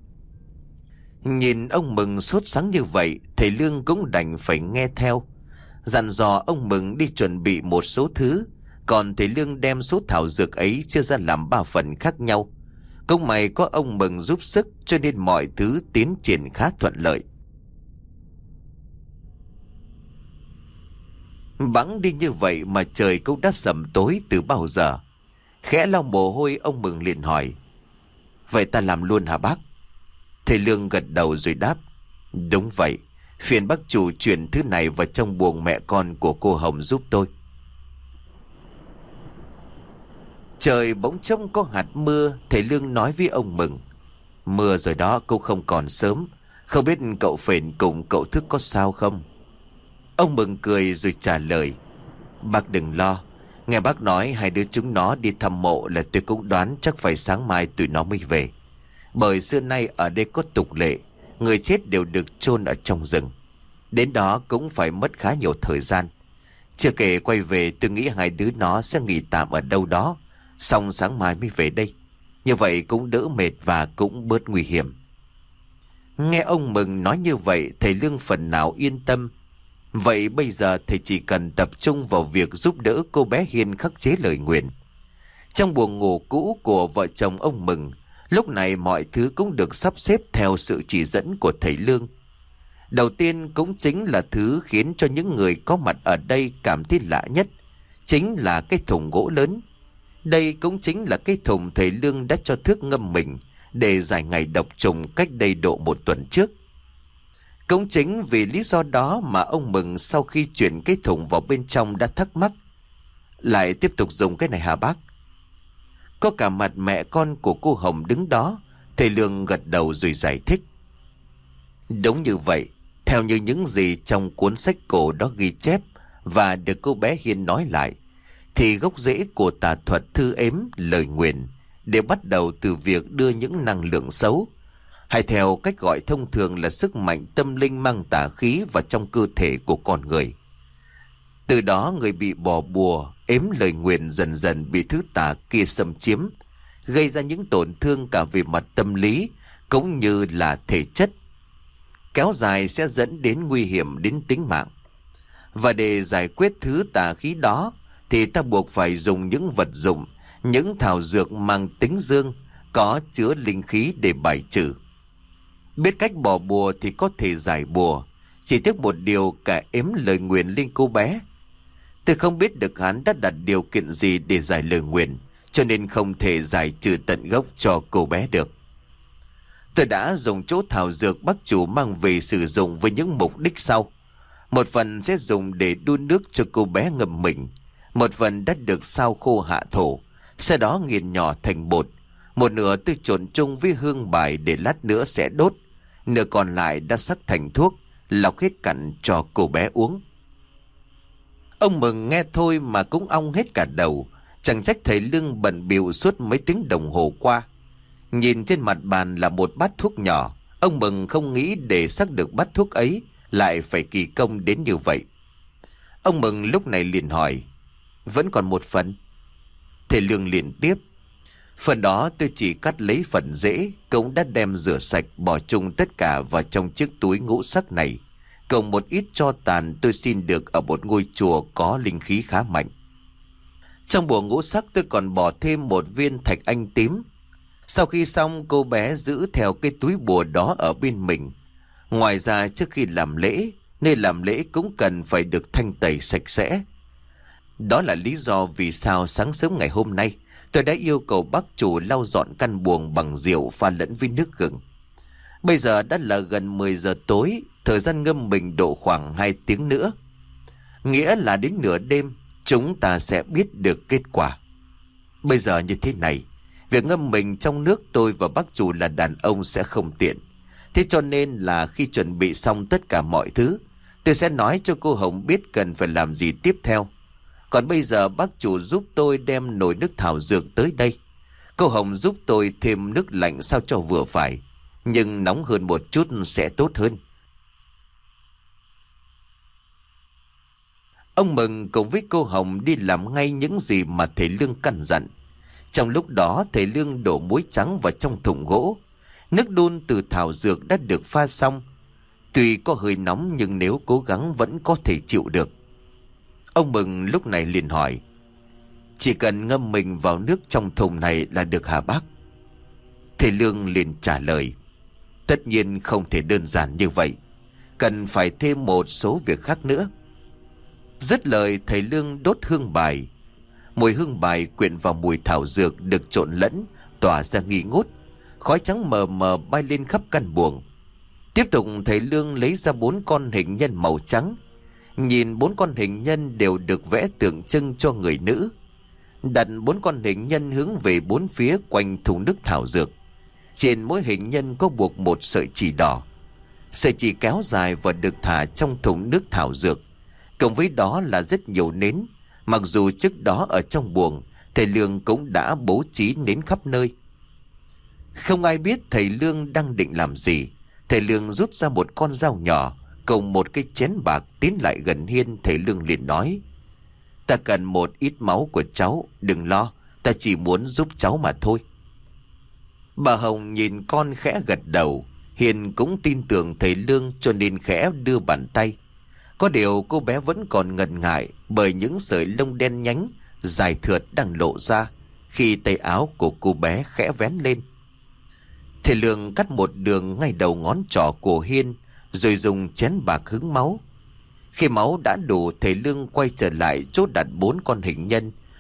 Nhìn ông Mừng sốt sắng như vậy, thầy Lương cũng đành phải nghe theo. Dặn dò ông Mừng đi chuẩn bị một số thứ. Còn thầy Lương đem số thảo dược ấy chia ra làm 3 phần khác nhau. Cũng may có ông Mừng giúp sức cho nên mọi thứ tiến triển khá thuận lợi. Bẵng đi như vậy mà trời cũng đã sầm tối từ bao giờ. Khẽ lau mồ hôi, ông Mừng liền hỏi: Vậy ta làm luôn hả bác? Thầy Lương gật đầu rồi đáp: Đúng vậy, phiền bác chủ chuyển thứ này vào trong buồng mẹ con của cô Hồng giúp tôi. Trời bỗng trông có hạt mưa. Thầy Lương nói với ông Mừng: Mưa rồi đó, cũng không còn sớm. Không biết cậu Phền cùng cậu Thức có sao không? Ông Mừng cười rồi trả lời: Bác đừng lo. Nghe bác nói hai đứa chúng nó đi thăm mộ là tôi cũng đoán chắc phải sáng mai tụi nó mới về. Bởi xưa nay ở đây có tục lệ, người chết đều được chôn ở trong rừng. Đến đó cũng phải mất khá nhiều thời gian. Chưa kể quay về, tôi nghĩ hai đứa nó sẽ nghỉ tạm ở đâu đó, xong sáng mai mới về đây. Như vậy cũng đỡ mệt và cũng bớt nguy hiểm. Nghe ông Mừng nói như vậy, thầy Lương phần nào yên tâm. Vậy bây giờ thầy chỉ cần tập trung vào việc giúp đỡ cô bé Hiền khắc chế lời nguyền. Trong buồng ngủ cũ của vợ chồng ông Mừng, lúc này mọi thứ cũng được sắp xếp theo sự chỉ dẫn của thầy Lương. Đầu tiên cũng chính là thứ khiến cho những người có mặt ở đây cảm thấy lạ nhất, chính là cái thùng gỗ lớn. Đây cũng chính là cái thùng thầy Lương đã cho Thước ngâm mình để giải ngày độc trùng cách đây độ 1 tuần trước. Cũng chính vì lý do đó mà ông Mừng sau khi chuyển cái thùng vào bên trong đã thắc mắc: lại tiếp tục dùng cái này hả bác? Có cả mặt mẹ con của cô Hồng đứng đó. Thầy Lương gật đầu rồi giải thích: đúng như vậy. Theo như những gì trong cuốn sách cổ đó ghi chép và được cô bé Hiên nói lại, thì gốc rễ của tà thuật thư ếm lời nguyền đều bắt đầu từ việc đưa những năng lượng xấu, hay theo cách gọi thông thường là sức mạnh tâm linh mang tà khí vào trong cơ thể của con người. Từ đó người bị bỏ bùa, ếm lời nguyền dần dần bị thứ tà kia xâm chiếm, gây ra những tổn thương cả về mặt tâm lý cũng như là thể chất. Kéo dài sẽ dẫn đến nguy hiểm đến tính mạng. Và để giải quyết thứ tà khí đó thì ta buộc phải dùng những vật dụng, những thảo dược mang tính dương, có chứa linh khí để bài trừ. Biết cách bỏ bùa thì có thể giải bùa. Chỉ tiếc một điều, cả ếm lời nguyền lên cô bé. Tôi không biết được hắn đã đặt điều kiện gì để giải lời nguyền, cho nên không thể giải trừ tận gốc cho cô bé được. Tôi đã dùng chỗ thảo dược bác chủ mang về sử dụng với những mục đích sau. Một phần sẽ dùng để đun nước cho cô bé ngâm mình. Một phần đã được sao khô hạ thổ, sau đó nghiền nhỏ thành bột. Một nửa tôi trộn chung với hương bài để lát nữa sẽ đốt. Nửa còn lại đã sắc thành thuốc, lọc hết cặn cho cô bé uống. Ông Mừng nghe thôi mà cũng ong hết cả đầu. Chẳng trách thầy Lương bận bịu suốt mấy tiếng đồng hồ qua. Nhìn trên mặt bàn là một bát thuốc nhỏ. Ông Mừng không nghĩ để sắc được bát thuốc ấy lại phải kỳ công đến như vậy. Ông Mừng lúc này liền hỏi: vẫn còn một phần? Thầy Lương liền tiếp: phần đó tôi chỉ cắt lấy phần rễ, cũng đã đem rửa sạch, bỏ chung tất cả vào trong chiếc túi ngũ sắc này, cộng một ít tro tàn tôi xin được ở một ngôi chùa có linh khí khá mạnh. Trong bùa ngũ sắc tôi còn bỏ thêm một viên thạch anh tím. Sau khi xong, cô bé giữ theo cái túi bùa đó ở bên mình. Ngoài ra, trước khi làm lễ, nơi làm lễ cũng cần phải được thanh tẩy sạch sẽ. Đó là lý do vì sao sáng sớm ngày hôm nay tôi đã yêu cầu bác chủ lau dọn căn buồng bằng rượu pha lẫn với nước gừng. Bây giờ đã là gần 10 giờ tối, thời gian ngâm mình độ khoảng 2 tiếng nữa. Nghĩa là đến nửa đêm chúng ta sẽ biết được kết quả. Bây giờ như thế này, việc ngâm mình trong nước tôi và bác chủ là đàn ông sẽ không tiện. Thế cho nên là khi chuẩn bị xong tất cả mọi thứ, tôi sẽ nói cho cô Hồng biết cần phải làm gì tiếp theo. Còn bây giờ bác chủ giúp tôi đem nồi nước thảo dược tới đây. Cô Hồng giúp tôi thêm nước lạnh sao cho vừa phải, nhưng nóng hơn một chút sẽ tốt hơn. Ông Mừng cùng với cô Hồng đi làm ngay những gì mà thầy Lương căn dặn. Trong lúc đó thầy Lương đổ muối trắng vào trong thùng gỗ. Nước đun từ thảo dược đã được pha xong. Tuy có hơi nóng nhưng nếu cố gắng vẫn có thể chịu được. Ông Mừng lúc này liền hỏi: chỉ cần ngâm mình vào nước trong thùng này là được hả bác? Thầy Lương liền trả lời: tất nhiên không thể đơn giản như vậy, cần phải thêm một số việc khác nữa. Dứt lời, thầy Lương đốt hương bài. Mùi hương bài quyện vào mùi thảo dược được trộn lẫn, tỏa ra nghi ngút. Khói trắng mờ mờ bay lên khắp căn buồng. Tiếp tục, thầy Lương lấy ra 4 con hình nhân màu trắng. Nhìn 4 con hình nhân đều được vẽ tượng trưng cho người nữ. Đặt 4 con hình nhân hướng về 4 phía quanh thùng nước thảo dược. Trên mỗi hình nhân có buộc một sợi chỉ đỏ. Sợi chỉ kéo dài và được thả trong thùng nước thảo dược. Cộng với đó là rất nhiều nến. Mặc dù trước đó ở trong buồng, thầy Lương cũng đã bố trí nến khắp nơi. Không ai biết thầy Lương đang định làm gì. Thầy Lương rút ra một con dao nhỏ cùng một cái chén bạc tiến lại gần Hiên. Thầy Lương liền nói: ta cần một ít máu của cháu, đừng lo, ta chỉ muốn giúp cháu mà thôi. Bà Hồng nhìn con khẽ gật đầu. Hiền cũng tin tưởng thầy Lương cho nên khẽ đưa bàn tay. Có điều cô bé vẫn còn ngần ngại bởi những sợi lông đen nhánh dài thượt đang lộ ra khi tay áo của cô bé khẽ vén lên. Thầy Lương cắt một đường ngay đầu ngón trỏ của Hiên rồi dùng chén bạc hứng máu. Khi máu đã đủ, thầy Lương quay trở lại chỗ đặt 4 con hình nhân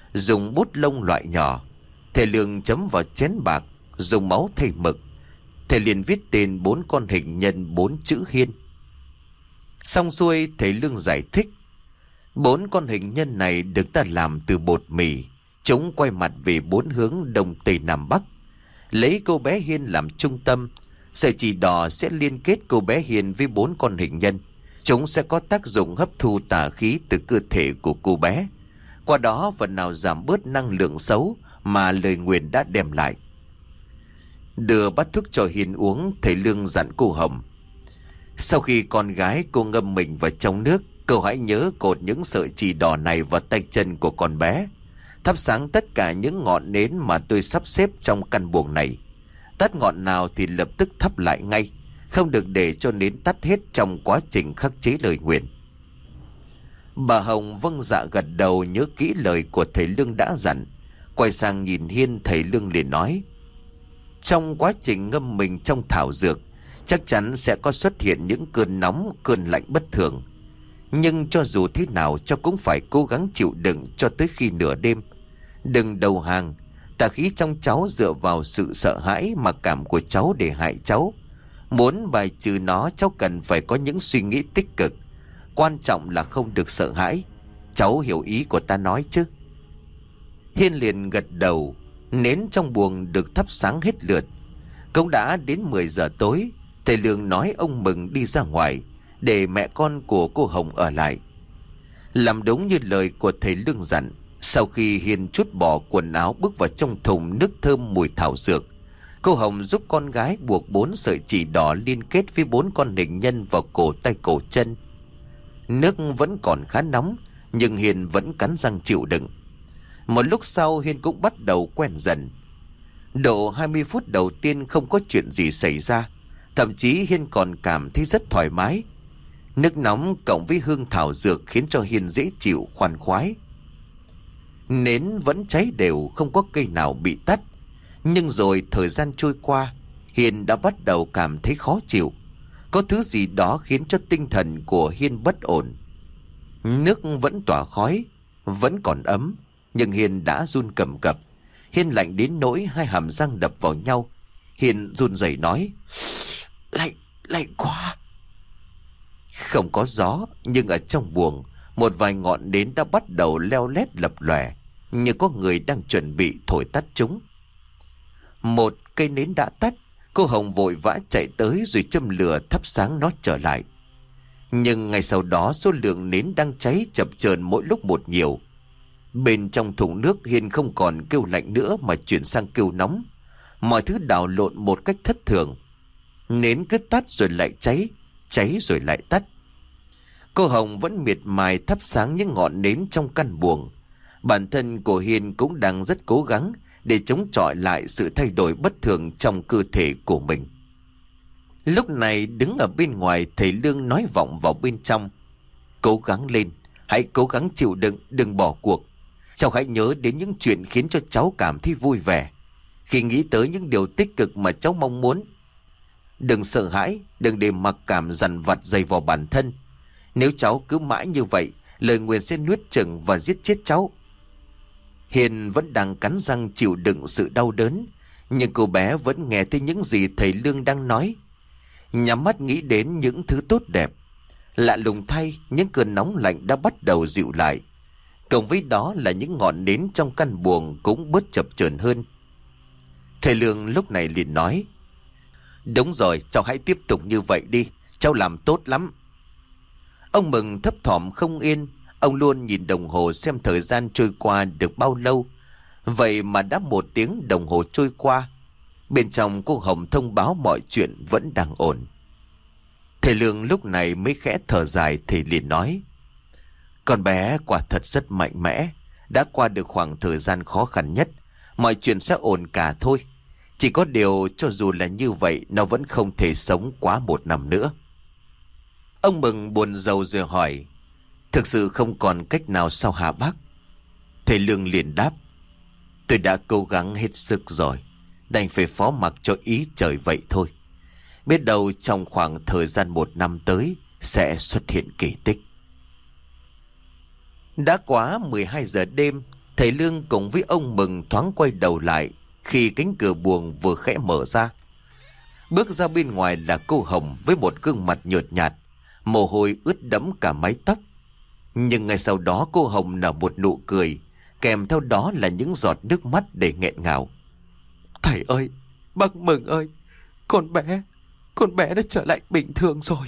dùng bút lông loại nhỏ. Thầy Lương chấm vào chén bạc, dùng máu thay mực. Thầy liền viết tên 4 con hình nhân 4 chữ Hiên. Xong xuôi, thầy Lương giải thích: 4 con hình nhân này được ta làm từ bột mì. Chúng quay mặt về 4 hướng đông tây nam bắc, lấy cô bé Hiên làm trung tâm. Sợi chỉ đỏ sẽ liên kết cô bé Hiên với 4 con hình nhân. Chúng sẽ có tác dụng hấp thu tà khí từ cơ thể của cô bé, qua đó phần nào giảm bớt năng lượng xấu mà lời nguyền đã đem lại. Đưa bát thuốc cho Hiên uống, thầy Lương dặn cô Hồng: sau khi con gái cô ngâm mình vào trong nước, cậu hãy nhớ cột những sợi chỉ đỏ này vào tay chân của con bé. Thắp sáng tất cả những ngọn nến mà tôi sắp xếp trong căn buồng này. Tắt ngọn nào thì lập tức thắp lại ngay, không được để cho nến tắt hết trong quá trình khắc chế lời nguyền. Bà Hồng vâng dạ gật đầu, nhớ kỹ lời của thầy Lương đã dặn. Quay sang nhìn Hiên, thầy Lương liền nói: trong quá trình ngâm mình trong thảo dược, chắc chắn sẽ có xuất hiện những cơn nóng, cơn lạnh bất thường. Nhưng cho dù thế nào, cháu cũng phải cố gắng chịu đựng cho tới khi nửa đêm. Đừng đầu hàng. Tà khí trong cháu dựa vào sự sợ hãi, mặc cảm của cháu để hại cháu. Muốn bài trừ nó, cháu cần phải có những suy nghĩ tích cực. Quan trọng là không được sợ hãi. Cháu hiểu ý của ta nói chứ? Hiên liền gật đầu. Nến trong buồng được thắp sáng hết lượt. Cũng đã đến 10 giờ tối. Thầy Lương nói ông Mừng đi ra ngoài, để mẹ con của cô Hồng ở lại. Làm đúng như lời của thầy Lương dặn. Sau khi Hiên trút bỏ quần áo bước vào trong thùng nước thơm mùi thảo dược, cô Hồng giúp con gái buộc 4 sợi chỉ đỏ liên kết với 4 con hình nhân vào cổ tay cổ chân. Nước vẫn còn khá nóng, nhưng Hiên vẫn cắn răng chịu đựng. Một lúc sau, Hiên cũng bắt đầu quen dần. Độ 20 phút đầu tiên không có chuyện gì xảy ra. Thậm chí Hiên còn cảm thấy rất thoải mái. Nước nóng cộng với hương thảo dược khiến cho Hiên dễ chịu, khoan khoái. Nến vẫn cháy đều, không có cây nào bị tắt. Nhưng rồi thời gian trôi qua, Hiên đã bắt đầu cảm thấy khó chịu. Có thứ gì đó khiến cho tinh thần của Hiên bất ổn. Nước vẫn tỏa khói, vẫn còn ấm, nhưng Hiên đã run cầm cập. Hiên lạnh đến nỗi hai hàm răng đập vào nhau. Hiên run rẩy nói: lạnh quá. Không có gió, nhưng ở trong buồng, một vài ngọn nến đã bắt đầu leo lét lập lòe, như có người đang chuẩn bị thổi tắt chúng. Một cây nến đã tắt, cô Hồng vội vã chạy tới rồi châm lửa thắp sáng nó trở lại. Nhưng ngay sau đó, số lượng nến đang cháy chập chờn mỗi lúc một nhiều. Bên trong thùng nước, Hiên không còn kêu lạnh nữa mà chuyển sang kêu nóng. Mọi thứ đảo lộn một cách thất thường. Nến cứ tắt rồi lại cháy, cháy rồi lại tắt. Cô Hồng vẫn miệt mài thắp sáng những ngọn nến trong căn buồng. Bản thân của Hiên cũng đang rất cố gắng để chống chọi lại sự thay đổi bất thường trong cơ thể của mình. Lúc này đứng ở bên ngoài, thầy Lương nói vọng vào bên trong: cố gắng lên, hãy cố gắng chịu đựng, đừng bỏ cuộc. Cháu hãy nhớ đến những chuyện khiến cho cháu cảm thấy vui vẻ, khi nghĩ tới những điều tích cực mà cháu mong muốn. Đừng sợ hãi, đừng để mặc cảm dằn vặt dày vào bản thân. Nếu cháu cứ mãi như vậy, lời nguyền sẽ nuốt chửng và giết chết cháu. Hiền vẫn đang cắn răng chịu đựng sự đau đớn, nhưng cô bé vẫn nghe thấy những gì thầy Lương đang nói. Nhắm mắt nghĩ đến những thứ tốt đẹp. Lạ lùng thay, những cơn nóng lạnh đã bắt đầu dịu lại. Cộng với đó là những ngọn nến trong căn buồng cũng bớt chập chờn hơn. Thầy Lương lúc này liền nói: đúng rồi, cháu hãy tiếp tục như vậy đi, cháu làm tốt lắm. Ông Mừng thấp thỏm không yên. Ông luôn nhìn đồng hồ xem thời gian trôi qua được bao lâu. Vậy mà đã 1 tiếng đồng hồ trôi qua. Bên trong cô Hồng thông báo mọi chuyện vẫn đang ổn. Thầy Lương lúc này mới khẽ thở dài. Thầy liền nói: con bé quả thật rất mạnh mẽ, đã qua được khoảng thời gian khó khăn nhất. Mọi chuyện sẽ ổn cả thôi. Chỉ có điều cho dù là như vậy, nó vẫn không thể sống quá 1 năm nữa. Ông Mừng buồn rầu rồi hỏi: thực sự không còn cách nào sao hả bác? Thầy Lương liền đáp: tôi đã cố gắng hết sức rồi, đành phải phó mặc cho ý trời vậy thôi. Biết đâu trong khoảng thời gian 1 năm tới sẽ xuất hiện kỳ tích. Đã quá 12 giờ đêm, Thầy Lương cùng với ông Mừng thoáng quay đầu lại khi cánh cửa buồng vừa khẽ mở ra. Bước ra bên ngoài là cô Hồng với một gương mặt nhợt nhạt, mồ hôi ướt đẫm cả mái tóc. Nhưng ngay sau đó cô Hồng nở một nụ cười, kèm theo đó là những giọt nước mắt để nghẹn ngào. Thầy ơi, bác Mừng ơi, con bé đã trở lại bình thường rồi.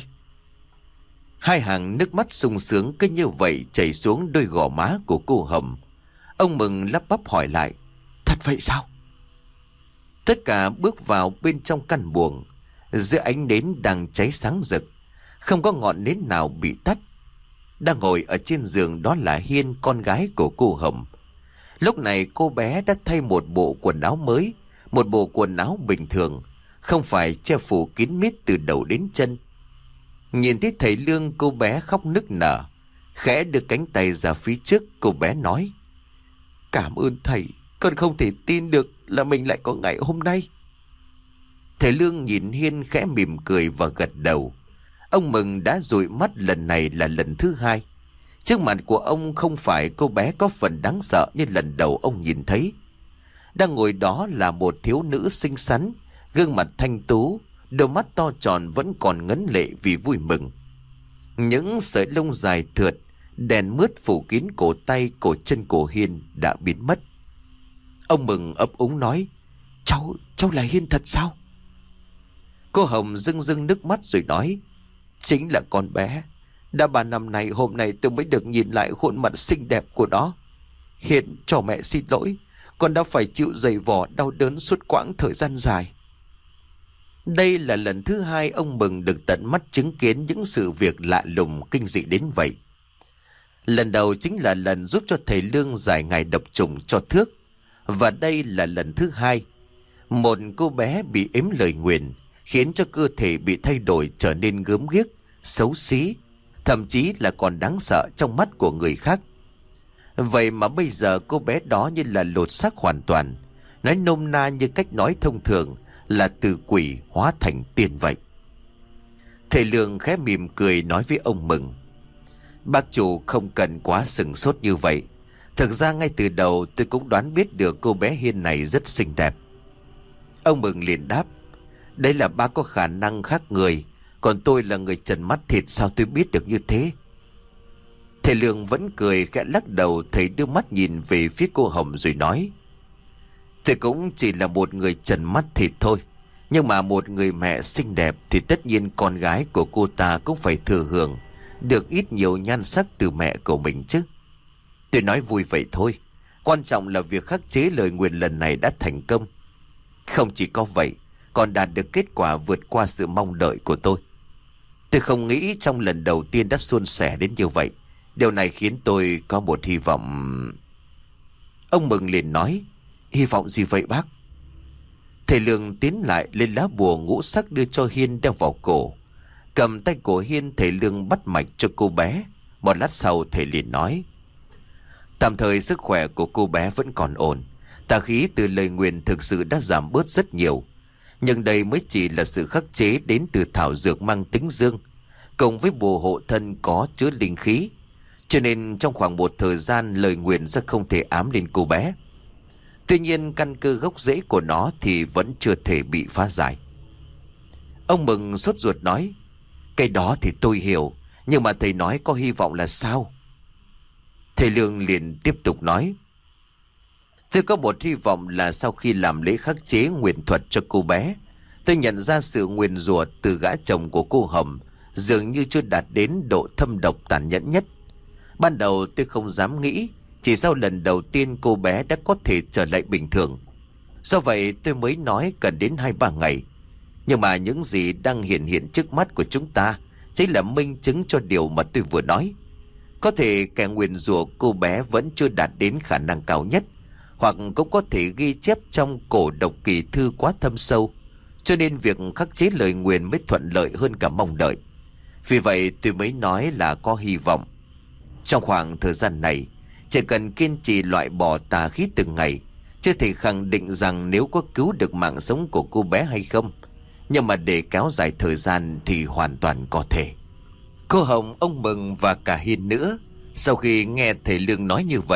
Hai hàng nước mắt sung sướng cứ như vậy chảy xuống đôi gò má của cô Hồng. Ông Mừng lắp bắp hỏi lại: Thật vậy sao? Tất cả bước vào bên trong căn buồng. Giữa ánh nến đang cháy sáng rực, không có ngọn nến nào bị tắt. Đang ngồi ở trên giường đó là Hiên, con gái của cô Hồng. Lúc này cô bé đã thay một bộ quần áo mới, một bộ quần áo bình thường, không phải che phủ kín mít từ đầu đến chân. Nhìn thấy thầy Lương, cô bé khóc nức nở, khẽ đưa cánh tay ra phía trước. Cô bé nói: Cảm ơn thầy, con không thể tin được là mình lại có ngày hôm nay. Thầy Lương nhìn Hiên khẽ mỉm cười và gật đầu. Ông Mừng đã dụi mắt lần này là lần thứ hai. Trước mặt của ông không phải cô bé có phần đáng sợ như lần đầu ông nhìn thấy. Đang ngồi đó là một thiếu nữ xinh xắn, gương mặt thanh tú, đôi mắt to tròn vẫn còn ngấn lệ vì vui mừng. Những sợi lông dài thượt, đèn mướt phủ kín cổ tay, cổ chân của Hiên đã biến mất. Ông Mừng ấp úng nói: Cháu là Hiên thật sao? Cô Hồng rưng rưng nước mắt rồi nói: Chính là con bé. Đã 3 năm nay, hôm nay tôi mới được nhìn lại khuôn mặt xinh đẹp của nó. Hiên, cho mẹ xin lỗi, con đã phải chịu dày vò đau đớn suốt quãng thời gian dài. Đây là lần thứ hai ông Mừng được tận mắt chứng kiến những sự việc lạ lùng kinh dị đến vậy. Lần đầu chính là lần giúp cho thầy Lương giải ngài độc trùng cho Thước. Và đây là lần thứ hai. Một cô bé bị ếm lời nguyền, khiến cho cơ thể bị thay đổi trở nên gớm ghiếc, xấu xí, thậm chí là còn đáng sợ trong mắt của người khác. Vậy mà bây giờ cô bé đó như là lột xác hoàn toàn. Nói nôm na như cách nói thông thường là từ quỷ hóa thành tiên vậy. Thầy Lương khẽ mỉm cười nói với ông Mừng: Bác chủ không cần quá sừng sốt như vậy. Thực ra ngay từ đầu tôi cũng đoán biết được cô bé Hiên này rất xinh đẹp. Ông Mừng liền đáp: Đấy là bác có khả năng khác người, còn tôi là người trần mắt thịt, sao tôi biết được như thế? Thầy Lương vẫn cười khẽ lắc đầu. Thầy đưa mắt nhìn về phía cô Hồng rồi nói: Tôi cũng chỉ là một người trần mắt thịt thôi, nhưng mà một người mẹ xinh đẹp thì tất nhiên con gái của cô ta cũng phải thừa hưởng được ít nhiều nhan sắc từ mẹ của mình chứ. Tôi nói vui vậy thôi, quan trọng là việc khắc chế lời nguyền lần này đã thành công. Không chỉ có vậy, còn đạt được kết quả vượt qua sự mong đợi của tôi. Tôi không nghĩ trong lần đầu tiên đã suôn sẻ đến như vậy. Điều này khiến tôi có một hy vọng. Ông Mừng liền nói: Hy vọng gì vậy bác? Thầy Lương tiến lại lên lá bùa ngũ sắc đưa cho Hiên đeo vào cổ. Cầm tay của Hiên, thầy Lương bắt mạch cho cô bé. Một lát sau thầy liền nói: Tạm thời sức khỏe của cô bé vẫn còn ổn. Tà khí từ lời nguyền thực sự đã giảm bớt rất nhiều. Nhưng đây mới chỉ là sự khắc chế đến từ thảo dược mang tính dương, cộng với bùa hộ thân có chứa linh khí. Cho nên trong khoảng một thời gian lời nguyền sẽ không thể ám lên cô bé. Tuy nhiên căn cơ gốc rễ của nó thì vẫn chưa thể bị phá giải. Ông Mừng sốt ruột nói: Cái đó thì tôi hiểu, nhưng mà thầy nói có hy vọng là sao? Thầy Lương liền tiếp tục nói: Tôi có một hy vọng là sau khi làm lễ khắc chế nguyền thuật cho cô bé, tôi nhận ra sự nguyền rủa từ gã chồng của cô Hồng dường như chưa đạt đến độ thâm độc tàn nhẫn nhất. Ban đầu tôi không dám nghĩ, chỉ sau lần đầu tiên cô bé đã có thể trở lại bình thường. Do vậy tôi mới nói cần đến 2-3 ngày. Nhưng mà những gì đang hiện trước mắt của chúng ta chính là minh chứng cho điều mà tôi vừa nói. Có thể kẻ nguyền rủa cô bé vẫn chưa đạt đến khả năng cao nhất, hoặc cũng có thể ghi chép trong cổ độc kỳ thư quá thâm sâu, cho nên việc khắc chế lời nguyền mới thuận lợi hơn cả mong đợi. Vì vậy tôi mới nói là có hy vọng. Trong khoảng thời gian này, chỉ cần kiên trì loại bỏ tà khí từng ngày, chưa thể khẳng định rằng nếu có cứu được mạng sống của cô bé hay không, nhưng mà để kéo dài thời gian thì hoàn toàn có thể. Cô Hồng, ông Mừng và cả Hiên nữa, sau khi nghe thầy Lương nói như vậy,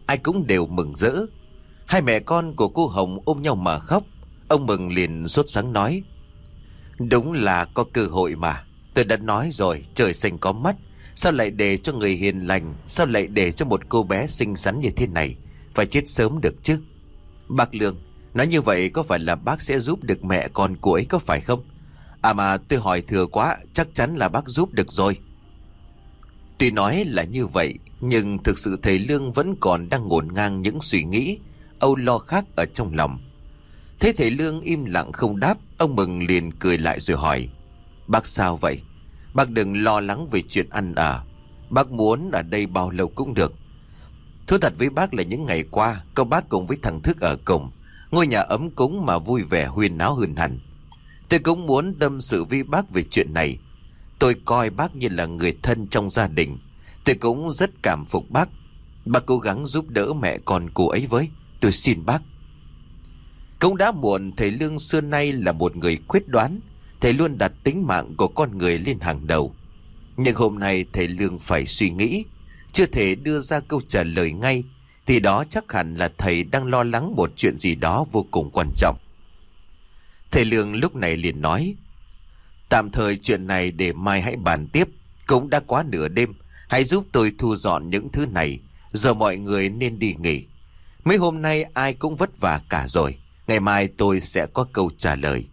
ai cũng đều mừng rỡ. Hai mẹ con của cô Hồng ôm nhau mà khóc. Ông Mừng liền sốt sắng nói: Đúng là có cơ hội mà. Tôi đã nói rồi, trời xanh có mắt. Sao lại để cho người hiền lành, sao lại để cho một cô bé xinh xắn như thế này phải chết sớm được chứ? Bác Lương, nói như vậy có phải là bác sẽ giúp được mẹ con cô ấy có phải không? À mà tôi hỏi thừa quá, chắc chắn là bác giúp được rồi. Tuy nói là như vậy, nhưng thực sự thầy Lương vẫn còn đang ngổn ngang những suy nghĩ, âu lo khác ở trong lòng. Thế thầy Lương im lặng không đáp, ông Mừng liền cười lại rồi hỏi: Bác sao vậy? Bác đừng lo lắng về chuyện ăn ở. Bác muốn ở đây bao lâu cũng được. Thú thật với bác là những ngày qua, có bác cùng với thằng Thức ở cùng, ngôi nhà ấm cúng mà vui vẻ huyên náo hơn hẳn. Tôi cũng muốn tâm sự với bác về chuyện này. Tôi coi bác như là người thân trong gia đình. Tôi cũng rất cảm phục bác. Bác cố gắng giúp đỡ mẹ con cô ấy với. Tôi xin bác. Cũng đã muộn, thầy Lương xưa nay là một người quyết đoán. Thầy luôn đặt tính mạng của con người lên hàng đầu. Nhưng hôm nay thầy Lương phải suy nghĩ. Chưa thể đưa ra câu trả lời ngay, thì đó chắc hẳn là thầy đang lo lắng một chuyện gì đó vô cùng quan trọng. Thầy Lương lúc này liền nói: Tạm thời chuyện này để mai hãy bàn tiếp. Cũng đã quá nửa đêm, hãy giúp tôi thu dọn những thứ này. Giờ mọi người nên đi nghỉ. Mấy hôm nay ai cũng vất vả cả rồi. Ngày mai tôi sẽ có câu trả lời.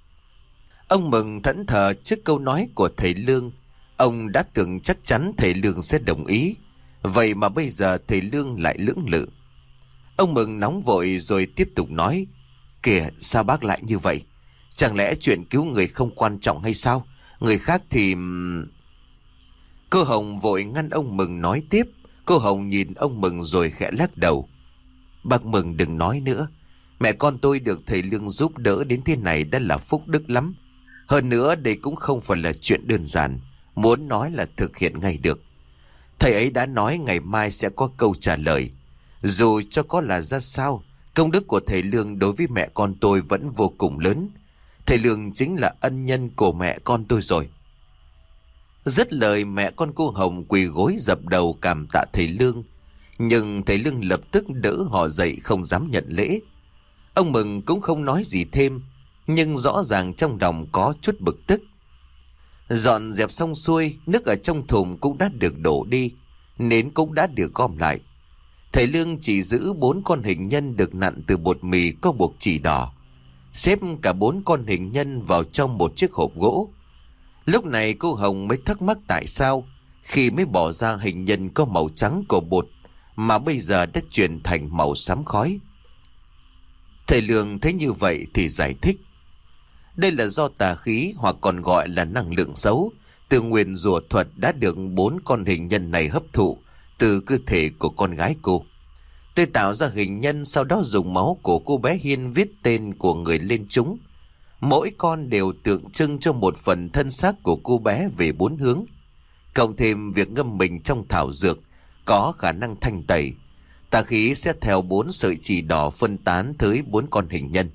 Ông Mừng thẫn thờ trước câu nói của thầy Lương. Ông đã tưởng chắc chắn thầy Lương sẽ đồng ý. Vậy mà bây giờ thầy Lương lại lưỡng lự. Ông Mừng nóng vội rồi tiếp tục nói: Kìa, sao bác lại như vậy? Chẳng lẽ chuyện cứu người không quan trọng hay sao? Người khác thì... Cô Hồng vội ngăn ông Mừng nói tiếp. Cô Hồng nhìn ông Mừng rồi khẽ lắc đầu: Bác Mừng đừng nói nữa. Mẹ con tôi được thầy Lương giúp đỡ đến thế này đã là phúc đức lắm. Hơn nữa đây cũng không phải là chuyện đơn giản, muốn nói là thực hiện ngay được. Thầy ấy đã nói ngày mai sẽ có câu trả lời. Dù cho có là ra sao, công đức của thầy Lương đối với mẹ con tôi vẫn vô cùng lớn. Thầy Lương chính là ân nhân của mẹ con tôi rồi. Dứt lời, mẹ con cô Hồng quỳ gối dập đầu cảm tạ thầy Lương. Nhưng thầy Lương lập tức đỡ họ dậy, không dám nhận lễ. Ông Mừng cũng không nói gì thêm, nhưng rõ ràng trong lòng có chút bực tức. Dọn dẹp xong xuôi, nước ở trong thùng cũng đã được đổ đi, nến cũng đã được gom lại. Thầy Lương chỉ giữ 4 con hình nhân được nặn từ bột mì có buộc chỉ đỏ, xếp cả 4 con hình nhân vào trong một chiếc hộp gỗ. Lúc này cô Hồng mới thắc mắc tại sao khi mới bỏ ra hình nhân có màu trắng của bột mà bây giờ đã chuyển thành màu xám khói. Thầy Lương thấy như vậy thì giải thích: Đây là do tà khí, hoặc còn gọi là năng lượng xấu, từ nguyền rủa thuật đã được 4 con hình nhân này hấp thụ từ cơ thể của con gái cô. Tôi tạo ra hình nhân, sau đó dùng máu của cô bé Hiên viết tên của người lên chúng. Mỗi con đều tượng trưng cho một phần thân xác của cô bé về 4 hướng. Cộng thêm việc ngâm mình trong thảo dược có khả năng thanh tẩy, tà khí sẽ theo 4 sợi chỉ đỏ phân tán tới 4 con hình nhân.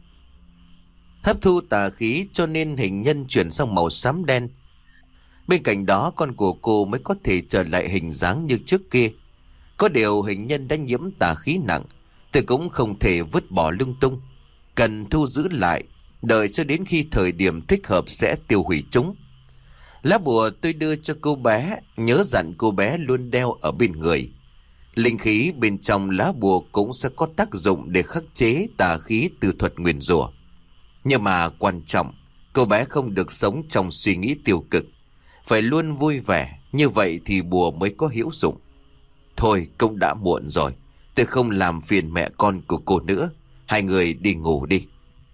Hấp thu tà khí cho nên hình nhân chuyển sang màu xám đen. Bên cạnh đó con của cô mới có thể trở lại hình dáng như trước kia. Có điều hình nhân đã nhiễm tà khí nặng, tôi cũng không thể vứt bỏ lung tung, cần thu giữ lại, đợi cho đến khi thời điểm thích hợp sẽ tiêu hủy chúng. Lá bùa tôi đưa cho cô bé, nhớ dặn cô bé luôn đeo ở bên người. Linh khí bên trong lá bùa cũng sẽ có tác dụng để khắc chế tà khí từ thuật nguyền rủa. Nhưng mà quan trọng, cô bé không được sống trong suy nghĩ tiêu cực, phải luôn vui vẻ, như vậy thì bùa mới có hữu dụng. Thôi cũng đã muộn rồi, tôi không làm phiền mẹ con của cô nữa, hai người đi ngủ đi.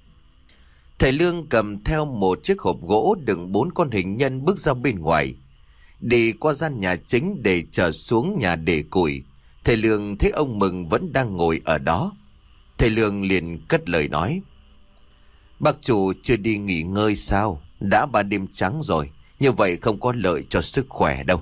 Thầy Lương cầm theo một chiếc hộp gỗ đựng 4 con hình nhân bước ra bên ngoài, đi qua gian nhà chính để trở xuống nhà để củi. Thầy Lương thấy ông Mừng vẫn đang ngồi ở đó. Thầy Lương liền cất lời nói: Bác chủ chưa đi nghỉ ngơi sao? Đã 3 đêm trắng rồi, như vậy không có lợi cho sức khỏe đâu.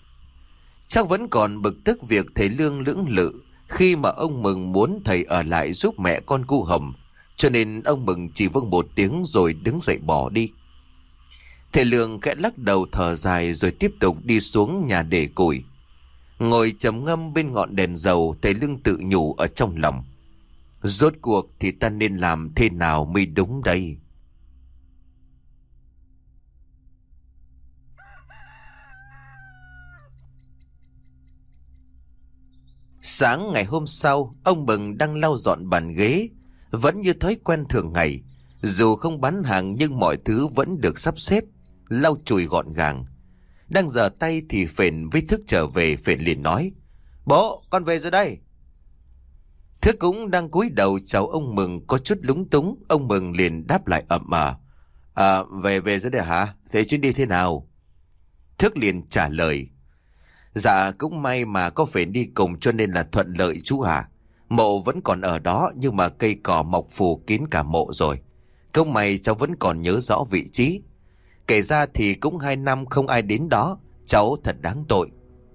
Chắc vẫn còn bực tức việc thầy Lương lưỡng lự khi mà ông Mừng muốn thầy ở lại giúp mẹ con cô Hồng, cho nên ông Mừng chỉ vâng một tiếng rồi đứng dậy bỏ đi. Thầy Lương khẽ lắc đầu thở dài rồi tiếp tục đi xuống nhà để củi. Ngồi trầm ngâm bên ngọn đèn dầu, thầy Lương tự nhủ ở trong lòng. Rốt cuộc thì ta nên làm thế nào mới đúng đây? Sáng ngày hôm sau, ông Mừng đang lau dọn bàn ghế. Vẫn như thói quen thường ngày, dù không bán hàng nhưng mọi thứ vẫn được sắp xếp, lau chùi gọn gàng. Đang giở tay thì Phền với Thức trở về. Phền liền nói: Bố, con về rồi đây. Thức cũng đang cúi đầu chào ông Mừng, có chút lúng túng. Ông Mừng liền đáp lại ậm ờ: về rồi đây hả? Thế chuyến đi thế nào? Thức liền trả lời: Dạ cũng may mà có Phền đi cùng cho nên là thuận lợi chú hả. Mộ vẫn còn ở đó nhưng mà cây cỏ mọc phủ kín cả mộ rồi. Không may cháu vẫn còn nhớ rõ vị trí. Kể ra thì cũng 2 năm không ai đến đó, cháu thật đáng tội.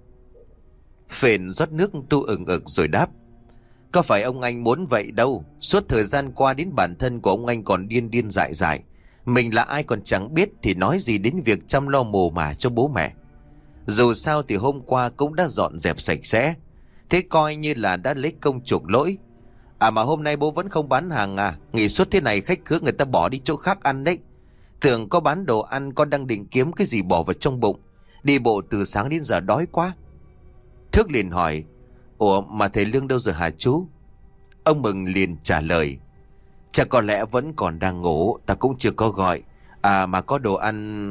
Phền rót nước tu ừng ực rồi đáp: Có phải ông anh muốn vậy đâu. Suốt thời gian qua đến bản thân của ông anh còn điên điên dại dại. Mình là ai còn chẳng biết thì nói gì đến việc chăm lo mồ mả cho bố mẹ. Dù sao thì hôm qua cũng đã dọn dẹp sạch sẽ, thế coi như là đã lấy công chuộc lỗi. Mà hôm nay bố vẫn không bán hàng à? Nghỉ suốt thế này khách khứa người ta bỏ đi chỗ khác ăn đấy. Tưởng có bán đồ ăn, con đang định kiếm cái gì bỏ vào trong bụng. Đi bộ từ sáng đến giờ đói quá. Thức liền hỏi: Ủa mà thầy Lương đâu rồi hả chú? Ông Mừng liền trả lời: Chắc có lẽ vẫn còn đang ngủ, ta cũng chưa có gọi. Mà có đồ ăn.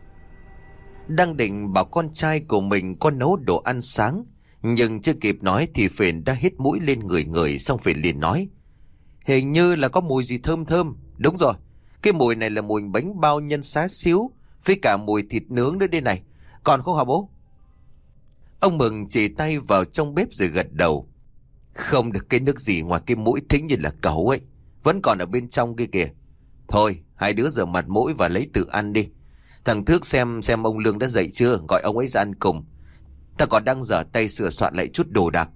Đang định bảo con trai của mình có nấu đồ ăn sáng, nhưng chưa kịp nói thì Phền đã hít mũi lên người. Xong Phền liền nói: Hình như là có mùi gì thơm thơm. Đúng rồi, cái mùi này là mùi bánh bao nhân xá xíu, với cả mùi thịt nướng nữa đây này. Còn không hả bố? Ông Mừng chỉ tay vào trong bếp rồi gật đầu: Không được cái nước gì ngoài cái mũi thính như là cẩu ấy, vẫn còn ở bên trong kia kìa. Thôi hai đứa rửa mặt mũi và lấy tự ăn đi. Thằng Thước xem ông Lương đã dậy chưa, gọi ông ấy ra ăn cùng. Ta còn đang dở tay sửa soạn lại chút đồ đạc.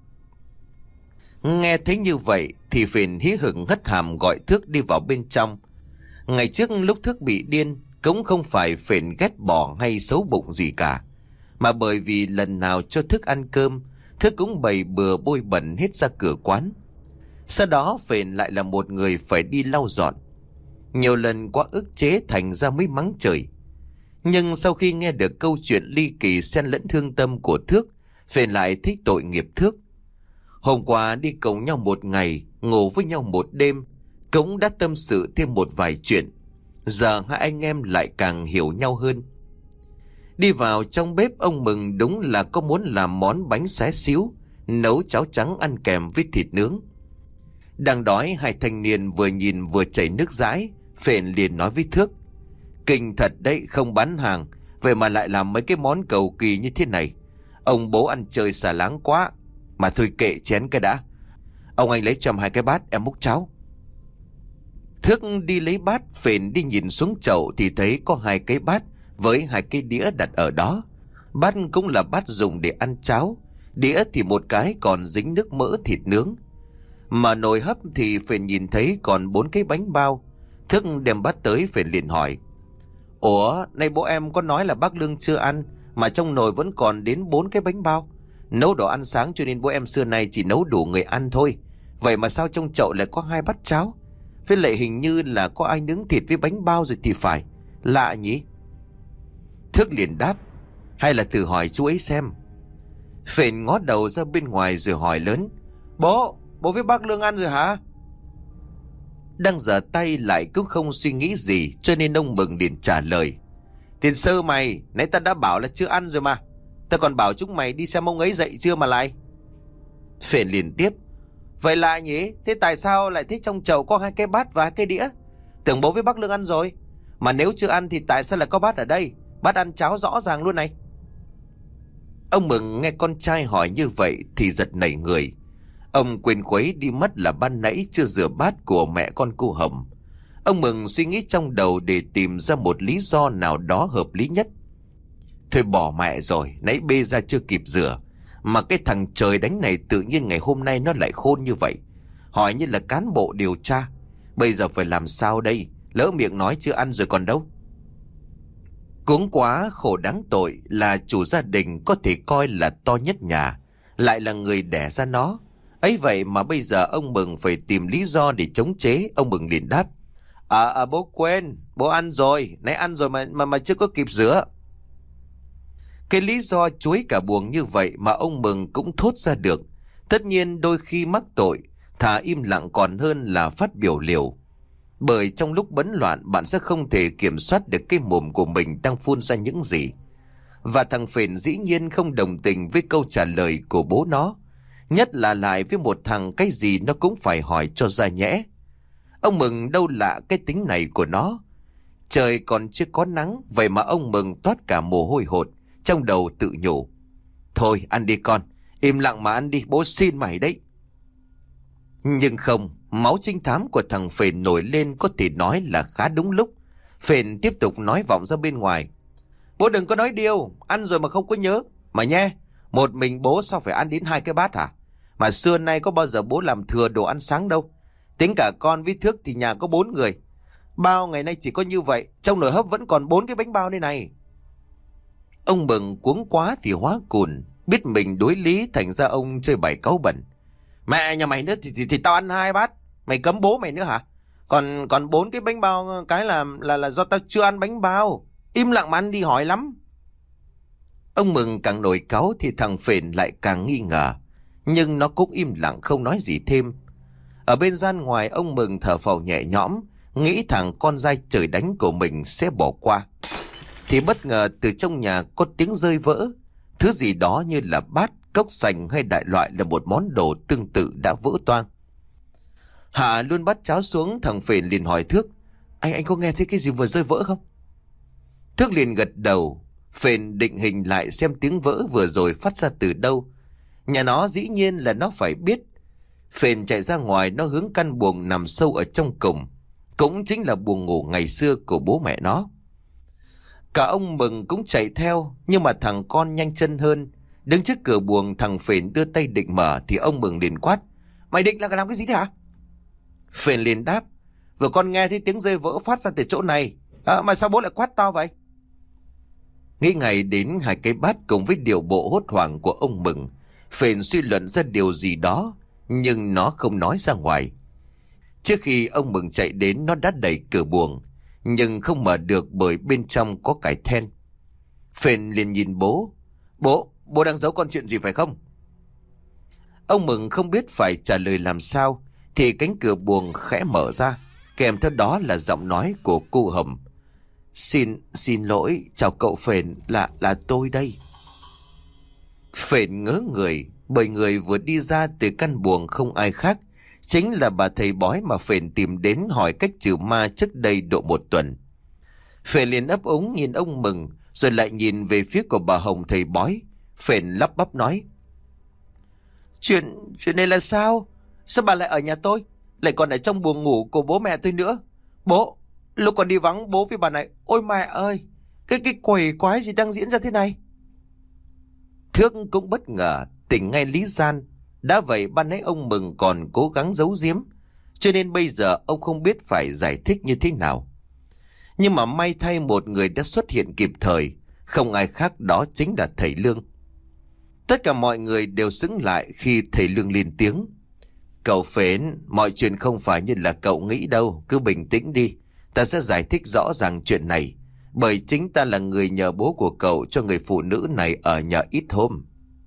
Nghe thấy như vậy thì Phền hí hửng hất hàm gọi Thước đi vào bên trong. Ngày trước lúc Thước bị điên, cũng không phải Phền ghét bỏ hay xấu bụng gì cả, mà bởi vì lần nào cho Thước ăn cơm, Thước cũng bày bừa bôi bẩn hết ra cửa quán. Sau đó Phền lại là một người phải đi lau dọn. Nhiều lần quá ức chế thành ra mới mắng trời. Nhưng sau khi nghe được câu chuyện ly kỳ xen lẫn thương tâm của Thước, Phền lại thích tội nghiệp Thước. Hôm qua đi cùng nhau một ngày, ngủ với nhau một đêm, cũng đã tâm sự thêm một vài chuyện. Giờ hai anh em lại càng hiểu nhau hơn. Đi vào trong bếp, ông Mừng đúng là có muốn làm món bánh xé xíu, nấu cháo trắng ăn kèm với thịt nướng. Đang đói, hai thanh niên vừa nhìn vừa chảy nước dãi. Phền liền nói với Thước: Kinh thật đấy, không bán hàng, vậy mà lại làm mấy cái món cầu kỳ như thế này. Ông bố ăn chơi xà láng quá. Mà thôi kệ chén cái đã. Ông anh lấy cho em 2 cái bát, em múc cháo. Thước đi lấy bát. Phền đi nhìn xuống chậu thì thấy có 2 cái bát với 2 cái đĩa đặt ở đó. Bát cũng là bát dùng để ăn cháo, đĩa thì một cái còn dính nước mỡ thịt nướng. Mà nồi hấp thì Phền nhìn thấy còn 4 cái bánh bao. Thước đem bát tới, Phền liền hỏi: Ủa, nay bố em có nói là bác Lương chưa ăn, mà trong nồi vẫn còn đến 4 cái bánh bao. Nấu đồ ăn sáng cho nên bố em xưa nay chỉ nấu đủ người ăn thôi. Vậy mà sao trong chậu lại có 2 bát cháo? Với lại hình như là có ai nướng thịt với bánh bao rồi thì phải. Lạ nhỉ? Thước liền đáp: Hay là thử hỏi chú ấy xem. Phền ngó đầu ra bên ngoài rồi hỏi lớn: Bố với bác Lương ăn rồi hả? Đang giở tay lại cũng không suy nghĩ gì, cho nên ông Mừng liền trả lời: Tiền sơ mày, nãy ta đã bảo là chưa ăn rồi mà. Ta còn bảo chúng mày đi xem ông ấy dậy chưa mà lại. Phền liền tiếp: Vậy lạ nhỉ? Thế tại sao lại thấy trong chậu có 2 cái bát và 2 cái đĩa? Tưởng bố với bác Lương ăn rồi. Mà nếu chưa ăn thì tại sao lại có bát ở đây? Bát ăn cháo rõ ràng luôn này. Ông Mừng nghe con trai hỏi như vậy thì giật nảy người. Ông quên khuấy đi mất là ban nãy chưa rửa bát của mẹ con cô Hồng. Ông Mừng suy nghĩ trong đầu để tìm ra một lý do nào đó hợp lý nhất. Thôi bỏ mẹ rồi, nãy bê ra chưa kịp rửa. Mà cái thằng trời đánh này tự nhiên ngày hôm nay nó lại khôn như vậy. Hỏi như là cán bộ điều tra. Bây giờ phải làm sao đây? Lỡ miệng nói chưa ăn rồi còn đâu. Cũng quá khổ đáng tội là chủ gia đình có thể coi là to nhất nhà, lại là người đẻ ra nó. Ấy vậy mà bây giờ ông Mừng phải tìm lý do để chống chế. Ông Mừng liền đáp: bố quên, bố ăn rồi, nãy ăn rồi mà chưa có kịp rửa. Cái lý do chuối cả buồng như vậy mà ông Mừng cũng thốt ra được. Tất nhiên đôi khi mắc tội, thà im lặng còn hơn là phát biểu liều. Bởi trong lúc bấn loạn, bạn sẽ không thể kiểm soát được cái mồm của mình đang phun ra những gì. Và thằng Phền dĩ nhiên không đồng tình với câu trả lời của bố nó. Nhất là lại với một thằng cái gì nó cũng phải hỏi cho ra nhẽ. Ông Mừng đâu lạ cái tính này của nó. Trời còn chưa có nắng, vậy mà ông Mừng toát cả mồ hôi hột, trong đầu tự nhủ: thôi ăn đi con, im lặng mà ăn đi, bố xin mày đấy. Nhưng không, máu trinh thám của thằng Phền nổi lên có thể nói là khá đúng lúc. Phền tiếp tục nói vọng ra bên ngoài: bố đừng có nói điêu, ăn rồi mà không có nhớ. Mà nhé, một mình bố sao phải ăn đến 2 cái bát hả? Mà xưa nay có bao giờ bố làm thừa đồ ăn sáng đâu. Tính cả con với Thước thì nhà có 4 người. Bao ngày nay chỉ có như vậy, trong nồi hấp vẫn còn 4 cái bánh bao đây này. Ông Mừng cuống quá thì hóa cùn, biết mình đối lý, thành ra ông chơi bài cáu bẩn: mẹ nhà mày nữa thì tao ăn 2 bát, mày cấm bố mày nữa hả? Còn 4 cái bánh bao cái là do tao chưa ăn bánh bao. Im lặng mà ăn đi, hỏi lắm. Ông Mừng càng nổi cáu thì thằng Phền lại càng nghi ngờ, nhưng nó cũng im lặng không nói gì thêm. Ở bên gian ngoài, ông Mừng thở phào nhẹ nhõm, nghĩ thằng con dai trời đánh của mình sẽ bỏ qua. Thì bất ngờ từ trong nhà có tiếng rơi vỡ. Thứ gì đó như là bát, cốc sành hay đại loại là một món đồ tương tự đã vỡ toang. Hạ luôn bát cháo xuống, thằng Phền liền hỏi Thước: anh có nghe thấy cái gì vừa rơi vỡ không? Thước liền gật đầu. Phền định hình lại xem tiếng vỡ vừa rồi phát ra từ đâu. Nhà nó dĩ nhiên là nó phải biết. Phền chạy ra ngoài, nó hướng căn buồng nằm sâu ở trong cùng, cũng chính là buồng ngủ ngày xưa của bố mẹ nó. Cả ông Mừng cũng chạy theo, nhưng mà thằng con nhanh chân hơn. Đứng trước cửa buồng, thằng Phền đưa tay định mở thì ông Mừng liền quát: mày định là làm cái gì thế hả? Phền liền đáp: vừa con nghe thấy tiếng rơi vỡ phát ra từ chỗ này. Mà sao bố lại quát to vậy? Nghĩ ngay đến 2 cái bát cùng với điều bộ hốt hoảng của ông Mừng, Phền suy luận ra điều gì đó, nhưng nó không nói ra ngoài. Trước khi ông Mừng chạy đến, nó đã đẩy cửa buồng, nhưng không mở được bởi bên trong có cài then. Phền liền nhìn bố: Bố đang giấu con chuyện gì phải không? Ông Mừng không biết phải trả lời làm sao, thì cánh cửa buồng khẽ mở ra, kèm theo đó là giọng nói của cô Hồng: Xin lỗi, chào cậu Phền, là tôi đây. Phền ngớ người, bởi người vừa đi ra từ căn buồng không ai khác, chính là bà thầy bói mà Phền tìm đến hỏi cách trừ ma trước đây độ 1 tuần. Phền liền ấp úng nhìn ông Mừng, rồi lại nhìn về phía của bà Hồng thầy bói. Phền lắp bắp nói: Chuyện này là sao? Sao bà lại ở nhà tôi, lại còn ở trong buồng ngủ của bố mẹ tôi nữa? Bố, lúc còn đi vắng bố với bà này, ôi mẹ ơi, cái quỷ quái gì đang diễn ra thế này? Thước cũng bất ngờ tỉnh ngay lý gian. Đã vậy ban nãy ông Mừng còn cố gắng giấu giếm, cho nên bây giờ ông không biết phải giải thích như thế nào. Nhưng mà may thay, một người đã xuất hiện kịp thời, không ai khác đó chính là thầy Lương. Tất cả mọi người đều sững lại khi thầy Lương lên tiếng: Cậu Phến, mọi chuyện không phải như là cậu nghĩ đâu, cứ bình tĩnh đi. Ta sẽ giải thích rõ ràng chuyện này, bởi chính ta là người nhờ bố của cậu cho người phụ nữ này ở nhà ít hôm.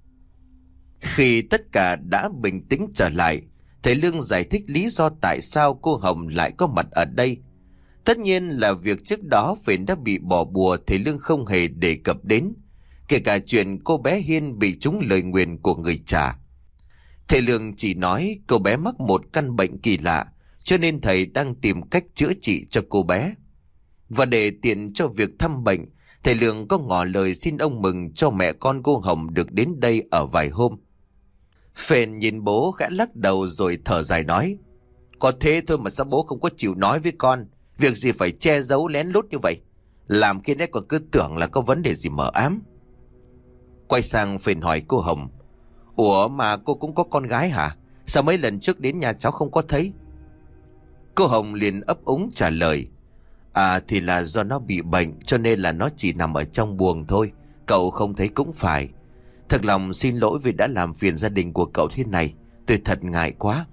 Khi tất cả đã bình tĩnh trở lại, thầy Lương giải thích lý do tại sao cô Hồng lại có mặt ở đây. Tất nhiên là việc trước đó Phến đã bị bỏ bùa, thầy Lương không hề đề cập đến, kể cả chuyện cô bé Hiên bị trúng lời nguyền của người trà. Thầy Lương chỉ nói cô bé mắc một căn bệnh kỳ lạ, cho nên thầy đang tìm cách chữa trị cho cô bé. Và để tiện cho việc thăm bệnh, thầy Lương có ngỏ lời xin ông Mừng cho mẹ con cô Hồng được đến đây ở vài hôm. Phền nhìn bố khẽ lắc đầu rồi thở dài nói: Có thế thôi mà sao bố không có chịu nói với con? Việc gì phải che giấu lén lút như vậy, làm khi nãy còn cứ tưởng là có vấn đề gì mờ ám. Quay sang Phền hỏi cô Hồng: Ủa mà cô cũng có con gái hả? Sao mấy lần trước đến nhà cháu không có thấy? Cô Hồng liền ấp úng trả lời: Thì là do nó bị bệnh, cho nên là nó chỉ nằm ở trong buồng thôi, cậu không thấy cũng phải. Thật lòng xin lỗi vì đã làm phiền gia đình của cậu thế này. Tôi thật ngại quá.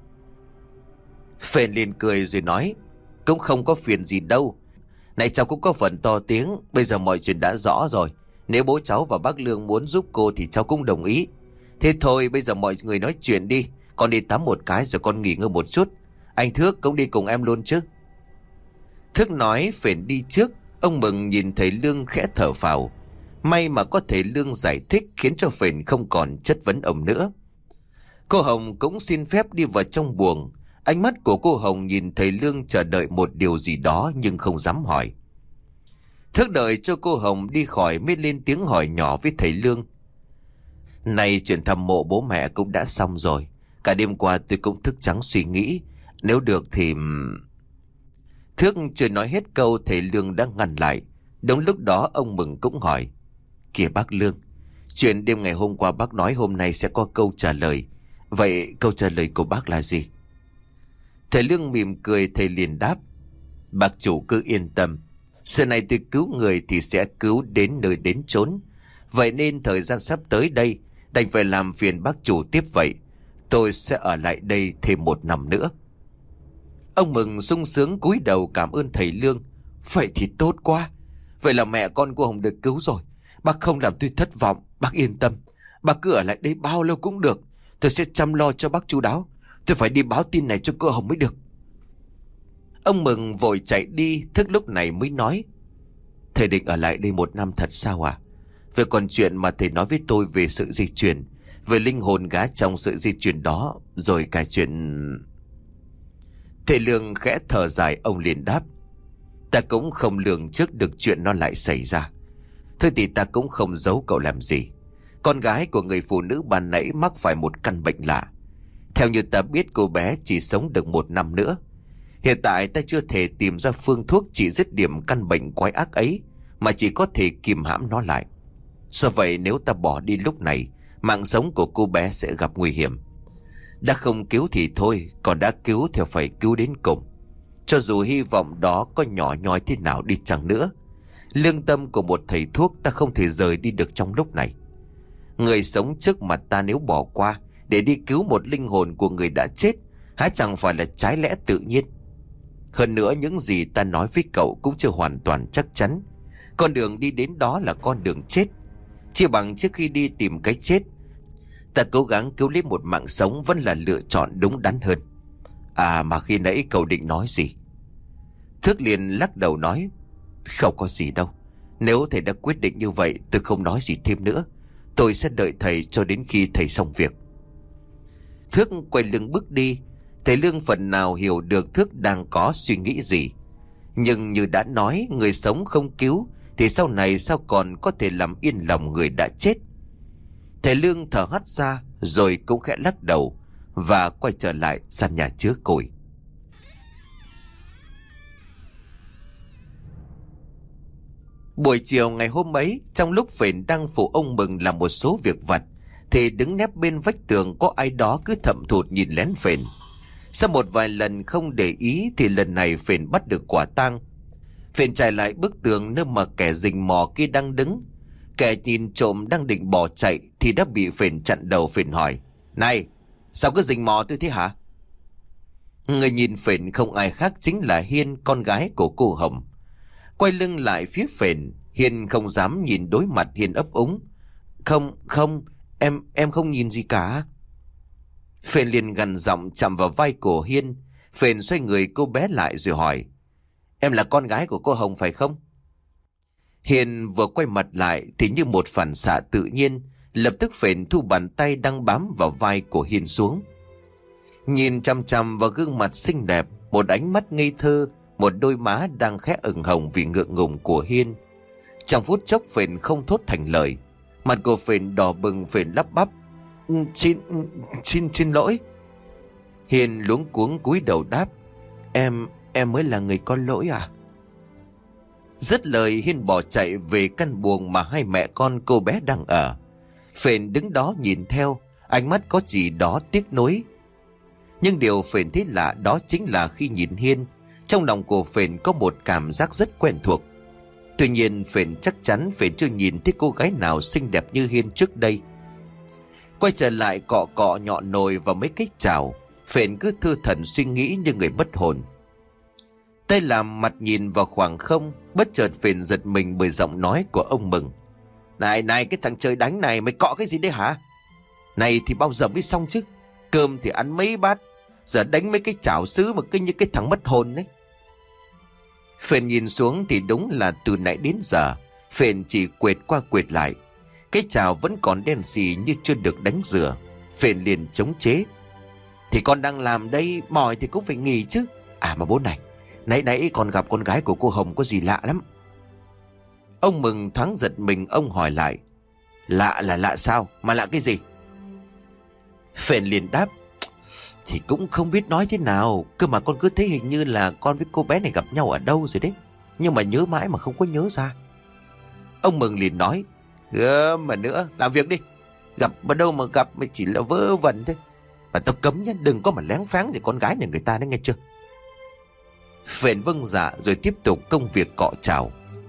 Phền liền cười rồi nói, cũng không có phiền gì đâu. Này cháu cũng có phần to tiếng. Bây giờ mọi chuyện đã rõ rồi. Nếu bố cháu và bác Lương muốn giúp cô thì cháu cũng đồng ý. Thế thôi bây giờ mọi người nói chuyện đi. Con đi tắm một cái rồi con nghỉ ngơi một chút. Anh Thước cũng đi cùng em luôn chứ? Thước nói Phền đi trước. Ông Mừng nhìn thấy Lương khẽ thở phào. May mà có thể Lương giải thích khiến cho Phền không còn chất vấn ông nữa. Cô Hồng cũng xin phép đi vào trong buồng. Ánh mắt của cô Hồng nhìn thấy Lương chờ đợi một điều gì đó nhưng không dám hỏi. Thước đợi cho cô Hồng đi khỏi mới lên tiếng hỏi nhỏ với thầy Lương. Này chuyện thăm mộ bố mẹ cũng đã xong rồi. Cả đêm qua tôi cũng thức trắng suy nghĩ. Nếu được thì... Thước chưa nói hết câu thầy Lương đã ngăn lại. Đúng lúc đó ông Mừng cũng hỏi. Kìa bác Lương, chuyện đêm ngày hôm qua bác nói hôm nay sẽ có câu trả lời. Vậy câu trả lời của bác là gì? Thầy Lương mỉm cười, thầy liền đáp. Bác chủ cứ yên tâm. Xưa này tôi cứu người thì sẽ cứu đến nơi đến chốn. Vậy nên thời gian sắp tới đây đành phải làm phiền bác chủ tiếp vậy. Tôi sẽ ở lại đây thêm 1 năm nữa. Ông Mừng sung sướng cúi đầu cảm ơn thầy Lương. Vậy thì tốt quá. Vậy là mẹ con cô Hồng được cứu rồi. Bác không làm tôi thất vọng. Bác yên tâm. Bác cứ ở lại đây bao lâu cũng được. Tôi sẽ chăm lo cho bác chu đáo. Tôi phải đi báo tin này cho cô Hồng mới được. Ông Mừng vội chạy đi. Thức lúc này mới nói. Thầy định ở lại đây 1 năm thật sao à? Về còn chuyện mà thầy nói với tôi về sự di chuyển, về linh hồn gã trong sự di chuyển đó, rồi cả chuyện... Thầy Lương khẽ thở dài, ông liền đáp. Ta cũng không lường trước được chuyện nó lại xảy ra. Thôi thì ta cũng không giấu cậu làm gì. Con gái của người phụ nữ ban nãy mắc phải một căn bệnh lạ. Theo như ta biết cô bé chỉ sống được 1 năm nữa. Hiện tại ta chưa thể tìm ra phương thuốc trị dứt điểm căn bệnh quái ác ấy, mà chỉ có thể kìm hãm nó lại. Do vậy nếu ta bỏ đi lúc này, mạng sống của cô bé sẽ gặp nguy hiểm. Đã không cứu thì thôi, còn đã cứu thì phải cứu đến cùng. Cho dù hy vọng đó có nhỏ nhoi thế nào đi chăng nữa, lương tâm của một thầy thuốc ta không thể rời đi được trong lúc này. Người sống trước mặt ta nếu bỏ qua để đi cứu một linh hồn của người đã chết, há chẳng phải là trái lẽ tự nhiên. Hơn nữa những gì ta nói với cậu cũng chưa hoàn toàn chắc chắn. Con đường đi đến đó là con đường chết. Chỉ bằng trước khi đi tìm cái chết, ta cố gắng cứu lấy một mạng sống vẫn là lựa chọn đúng đắn hơn. À mà khi nãy cậu định nói gì? Thước liền lắc đầu nói. Không có gì đâu. Nếu thầy đã quyết định như vậy, tôi không nói gì thêm nữa. Tôi sẽ đợi thầy cho đến khi thầy xong việc. Thước quay lưng bước đi. Thầy Lương phần nào hiểu được Thước đang có suy nghĩ gì. Nhưng như đã nói, người sống không cứu thì sau này sao còn có thể làm yên lòng người đã chết. Thầy Lương thở hắt ra rồi cũng khẽ lắc đầu và quay trở lại gian nhà chứa củi. Buổi chiều ngày hôm ấy, trong lúc Phền đang phụ ông Mừng làm một số việc vặt, thì đứng nép bên vách tường có ai đó cứ thậm thụt nhìn lén Phền. Sau một vài lần không để ý thì lần này Phền bắt được quả tang. Phền chạy lại bức tường nơi mà kẻ rình mò kia đang đứng. Kẻ nhìn trộm đang định bỏ chạy thì đã bị Phền chặn đầu. Phền hỏi: Này, sao cứ rình mò tôi thế hả? Người nhìn Phền không ai khác chính là Hiên, con gái của cô Hồng. Quay lưng lại phía Phền, Hiên không dám nhìn đối mặt. Hiên ấp úng: Không, em không nhìn gì cả. Phền liền gằn giọng chạm vào vai của Hiên. Phền xoay người cô bé lại rồi hỏi: Em là con gái của cô Hồng phải không? Hiên vừa quay mặt lại thì như một phản xạ tự nhiên, lập tức Phền thu bàn tay đang bám vào vai của Hiên xuống. Nhìn chằm chằm vào gương mặt xinh đẹp, một ánh mắt ngây thơ, một đôi má đang khẽ ửng hồng vì ngượng ngùng của Hiên. Trong phút chốc Phền không thốt thành lời. Mặt của Phền đỏ bừng. Phền lắp bắp: Xin lỗi. Hiên luống cuống cúi đầu đáp: Em mới là người có lỗi à? Dứt lời Hiên bỏ chạy về căn buồng mà hai mẹ con cô bé đang ở. Phền đứng đó nhìn theo, ánh mắt có gì đó tiếc nuối. Nhưng điều Phền thấy lạ đó chính là khi nhìn Hiên, trong lòng của Phền có một cảm giác rất quen thuộc. Tuy nhiên Phền chắc chắn Phền chưa nhìn thấy cô gái nào xinh đẹp như Hiên trước đây. Quay trở lại cọ cọ nhọn nồi và mấy cái chảo, Phền cứ thư thần suy nghĩ như người mất hồn. Tay làm mặt nhìn vào khoảng không, bất chợt Phền giật mình bởi giọng nói của ông Mừng. Này này, cái thằng trời đánh này, mày cọ cái gì đấy hả? Này thì bao giờ mới xong chứ? Cơm thì ăn mấy bát, giờ đánh mấy cái chảo sứ mà cứ như cái thằng mất hồn đấy. Phền nhìn xuống thì đúng là từ nãy đến giờ Phền chỉ quệt qua quệt lại, cái chảo vẫn còn đen xì như chưa được đánh rửa. Phền liền chống chế. Thì con đang làm đây, mỏi thì cũng phải nghỉ chứ. À mà bố này, nãy còn gặp con gái của cô Hồng có gì lạ lắm. Ông Mừng thoáng giật mình, ông hỏi lại. Lạ là lạ sao? Mà lạ cái gì? Phền liền đáp. Thì cũng không biết nói thế nào, cơ mà con cứ thấy hình như là con với cô bé này gặp nhau ở đâu rồi đấy, nhưng mà nhớ mãi mà không có nhớ ra. Ông Mừng liền nói. Mà nữa, làm việc đi. Gặp ở đâu mà gặp, mà chỉ là vớ vẩn thôi. Mà tao cấm nhá, đừng có mà lén pháng gì con gái nhà người ta đấy, nghe chưa? Phền vâng dạ rồi tiếp tục công việc cọ chảo.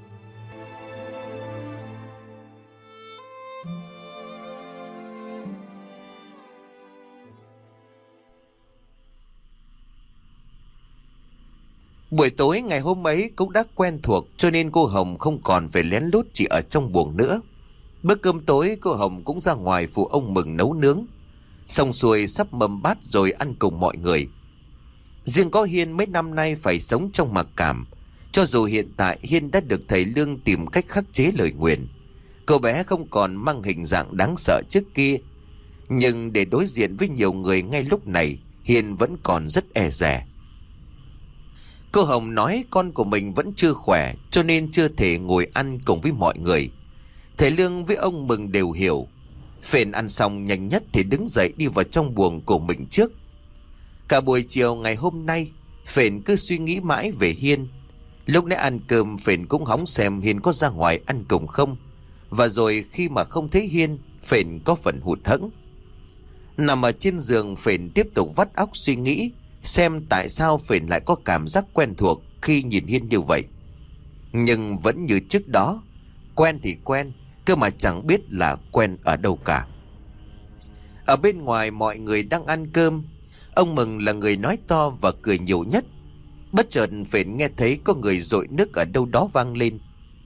Buổi tối ngày hôm ấy cũng đã quen thuộc, cho nên cô Hồng không còn phải lén lút chỉ ở trong buồng nữa. Bữa cơm tối cô Hồng cũng ra ngoài phụ ông Mừng nấu nướng. Xong xuôi sắp mâm bát rồi ăn cùng mọi người. Riêng có Hiên mấy năm nay phải sống trong mặc cảm. Cho dù hiện tại Hiên đã được thầy Lương tìm cách khắc chế lời nguyền, cô bé không còn mang hình dạng đáng sợ trước kia. Nhưng để đối diện với nhiều người ngay lúc này, Hiên vẫn còn rất e dè. Cô Hồng nói con của mình vẫn chưa khỏe, cho nên chưa thể ngồi ăn cùng với mọi người. Thầy Lương với ông Mừng đều hiểu. Phền ăn xong nhanh nhất thì đứng dậy đi vào trong buồng của mình trước. Cả buổi chiều ngày hôm nay, Phền cứ suy nghĩ mãi về Hiên. Lúc nãy ăn cơm, Phền cũng hóng xem Hiên có ra ngoài ăn cùng không. Và rồi khi mà không thấy Hiên, Phền có phần hụt hẫng. Nằm ở trên giường, Phền tiếp tục vắt óc suy nghĩ xem tại sao Phền lại có cảm giác quen thuộc khi nhìn Hiên như vậy. Nhưng vẫn như trước đó, quen thì quen, cơ mà chẳng biết là quen ở đâu cả. Ở bên ngoài mọi người đang ăn cơm. Ông Mừng là người nói to và cười nhiều nhất. Bất chợt Phền nghe thấy có người dội nước ở đâu đó vang lên.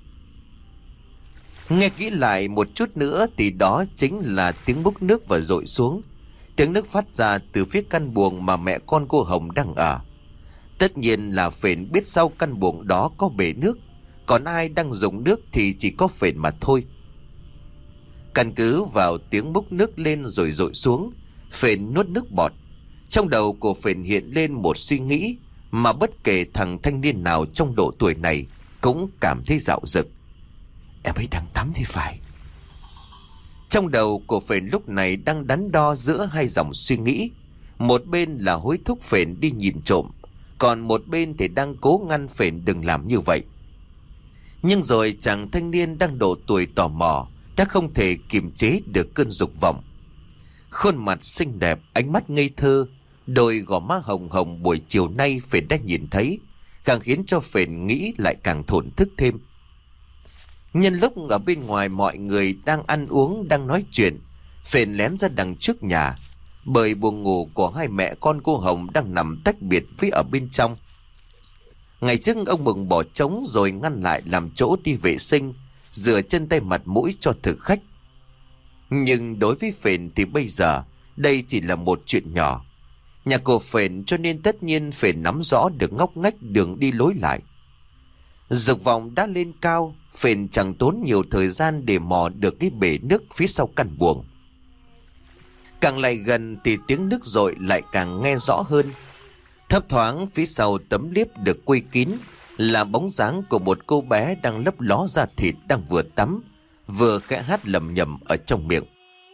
Nghe kỹ lại một chút nữa thì đó chính là tiếng múc nước và dội xuống. Tiếng nước phát ra từ phía căn buồng mà mẹ con cô Hồng đang ở. Tất nhiên là Phền biết sau căn buồng đó có bể nước, còn ai đang dùng nước thì chỉ có Phền mà thôi. Căn cứ vào tiếng múc nước lên rồi dội xuống, Phền nuốt nước bọt. Trong đầu của Phền hiện lên một suy nghĩ mà bất kể thằng thanh niên nào trong độ tuổi này cũng cảm thấy dạo dực. Em ấy đang tắm thì phải. Trong đầu của Phền lúc này đang đắn đo giữa hai dòng suy nghĩ. Một bên là hối thúc Phền đi nhìn trộm, còn một bên thì đang cố ngăn Phền đừng làm như vậy. Nhưng rồi chàng thanh niên đang độ tuổi tò mò đã không thể kiềm chế được cơn dục vọng. Khuôn mặt xinh đẹp, ánh mắt ngây thơ, đôi gò má hồng hồng buổi chiều nay Phền đã nhìn thấy, càng khiến cho Phền nghĩ lại càng thổn thức thêm. Nhân lúc ở bên ngoài mọi người đang ăn uống, đang nói chuyện, Phền lén ra đằng trước nhà, bởi buồng ngủ của hai mẹ con cô Hồng đang nằm tách biệt với ở bên trong. Ngày trước ông Mừng bỏ trống rồi ngăn lại làm chỗ đi vệ sinh, rửa chân tay mặt mũi cho thực khách. Nhưng đối với Phền thì bây giờ đây chỉ là một chuyện nhỏ. Nhà của Phền cho nên tất nhiên Phền nắm rõ được ngóc ngách đường đi lối lại. Dục vọng đã lên cao, Phền chẳng tốn nhiều thời gian để mò được cái bể nước phía sau căn buồng. Càng lại gần thì tiếng nước dội lại càng nghe rõ hơn. Thấp thoáng phía sau tấm liếp được quây kín là bóng dáng của một cô bé đang lấp ló da thịt, đang vừa tắm vừa khẽ hát lầm nhầm ở trong miệng.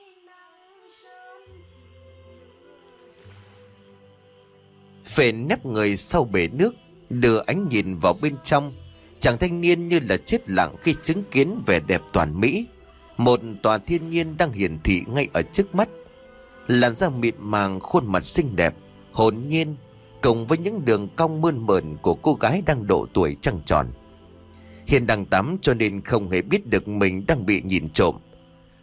Phền nép người sau bể nước, đưa ánh nhìn vào bên trong. Chàng thanh niên như là chết lặng khi chứng kiến vẻ đẹp toàn mỹ, một tòa thiên nhiên đang hiển thị ngay ở trước mắt. Làn da mịn màng, khuôn mặt xinh đẹp, hồn nhiên, cùng với những đường cong mơn mởn của cô gái đang độ tuổi trăng tròn. Hiền đang tắm cho nên không hề biết được mình đang bị nhìn trộm.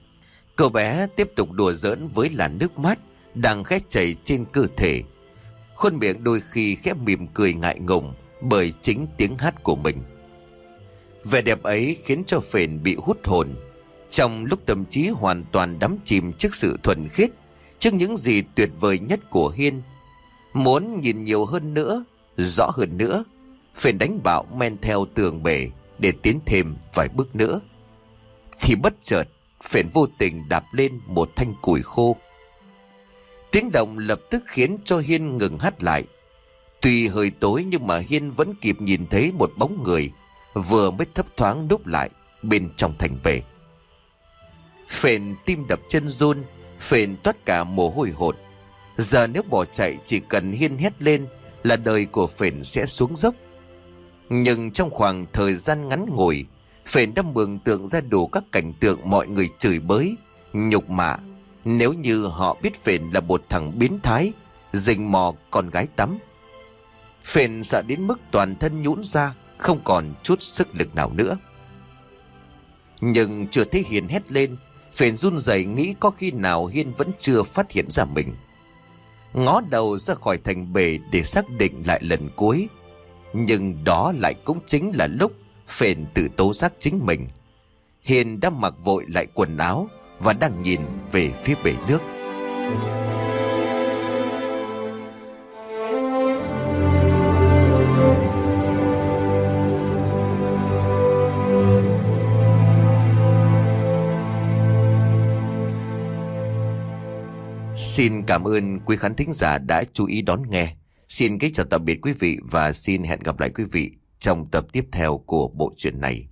Cậu bé tiếp tục đùa giỡn với làn nước mắt đang khẽ chảy trên cơ thể. Khuôn miệng đôi khi khẽ mỉm cười ngại ngùng bởi chính tiếng hát của mình. Vẻ đẹp ấy khiến cho Phền bị hút hồn, trong lúc tâm trí hoàn toàn đắm chìm trước sự thuần khiết, trước những gì tuyệt vời nhất của Hiên. Muốn nhìn nhiều hơn nữa, rõ hơn nữa, Phền đánh bạo men theo tường bể để tiến thêm vài bước nữa. Thì bất chợt Phền vô tình đạp lên một thanh củi khô. Tiếng động lập tức khiến cho Hiên ngừng hắt lại. Tuy hơi tối nhưng mà Hiên vẫn kịp nhìn thấy một bóng người vừa mới thấp thoáng núp lại bên trong thành bể. Phền tim đập chân run, Phền toát cả mồ hôi hột. Giờ nếu bỏ chạy chỉ cần Hiên hét lên là đời của Phền sẽ xuống dốc. Nhưng trong khoảng thời gian ngắn ngủi, Phền đã mường tượng ra đủ các cảnh tượng mọi người chửi bới, nhục mạ, nếu như họ biết Phền là một thằng biến thái, rình mò con gái tắm. Phền sợ đến mức toàn thân nhũn ra, không còn chút sức lực nào nữa. Nhưng chưa thấy Hiên hét lên, Phền run rẩy nghĩ có khi nào Hiên vẫn chưa phát hiện ra mình. Ngó đầu ra khỏi thành bể để xác định lại lần cuối. Nhưng đó lại cũng chính là lúc Phền tự tố giác chính mình. Hiên đã mặc vội lại quần áo và đang nhìn về phía bể nước. Xin cảm ơn quý khán thính giả đã chú ý đón nghe. Xin kính chào tạm biệt quý vị và xin hẹn gặp lại quý vị trong tập tiếp theo của bộ truyện này.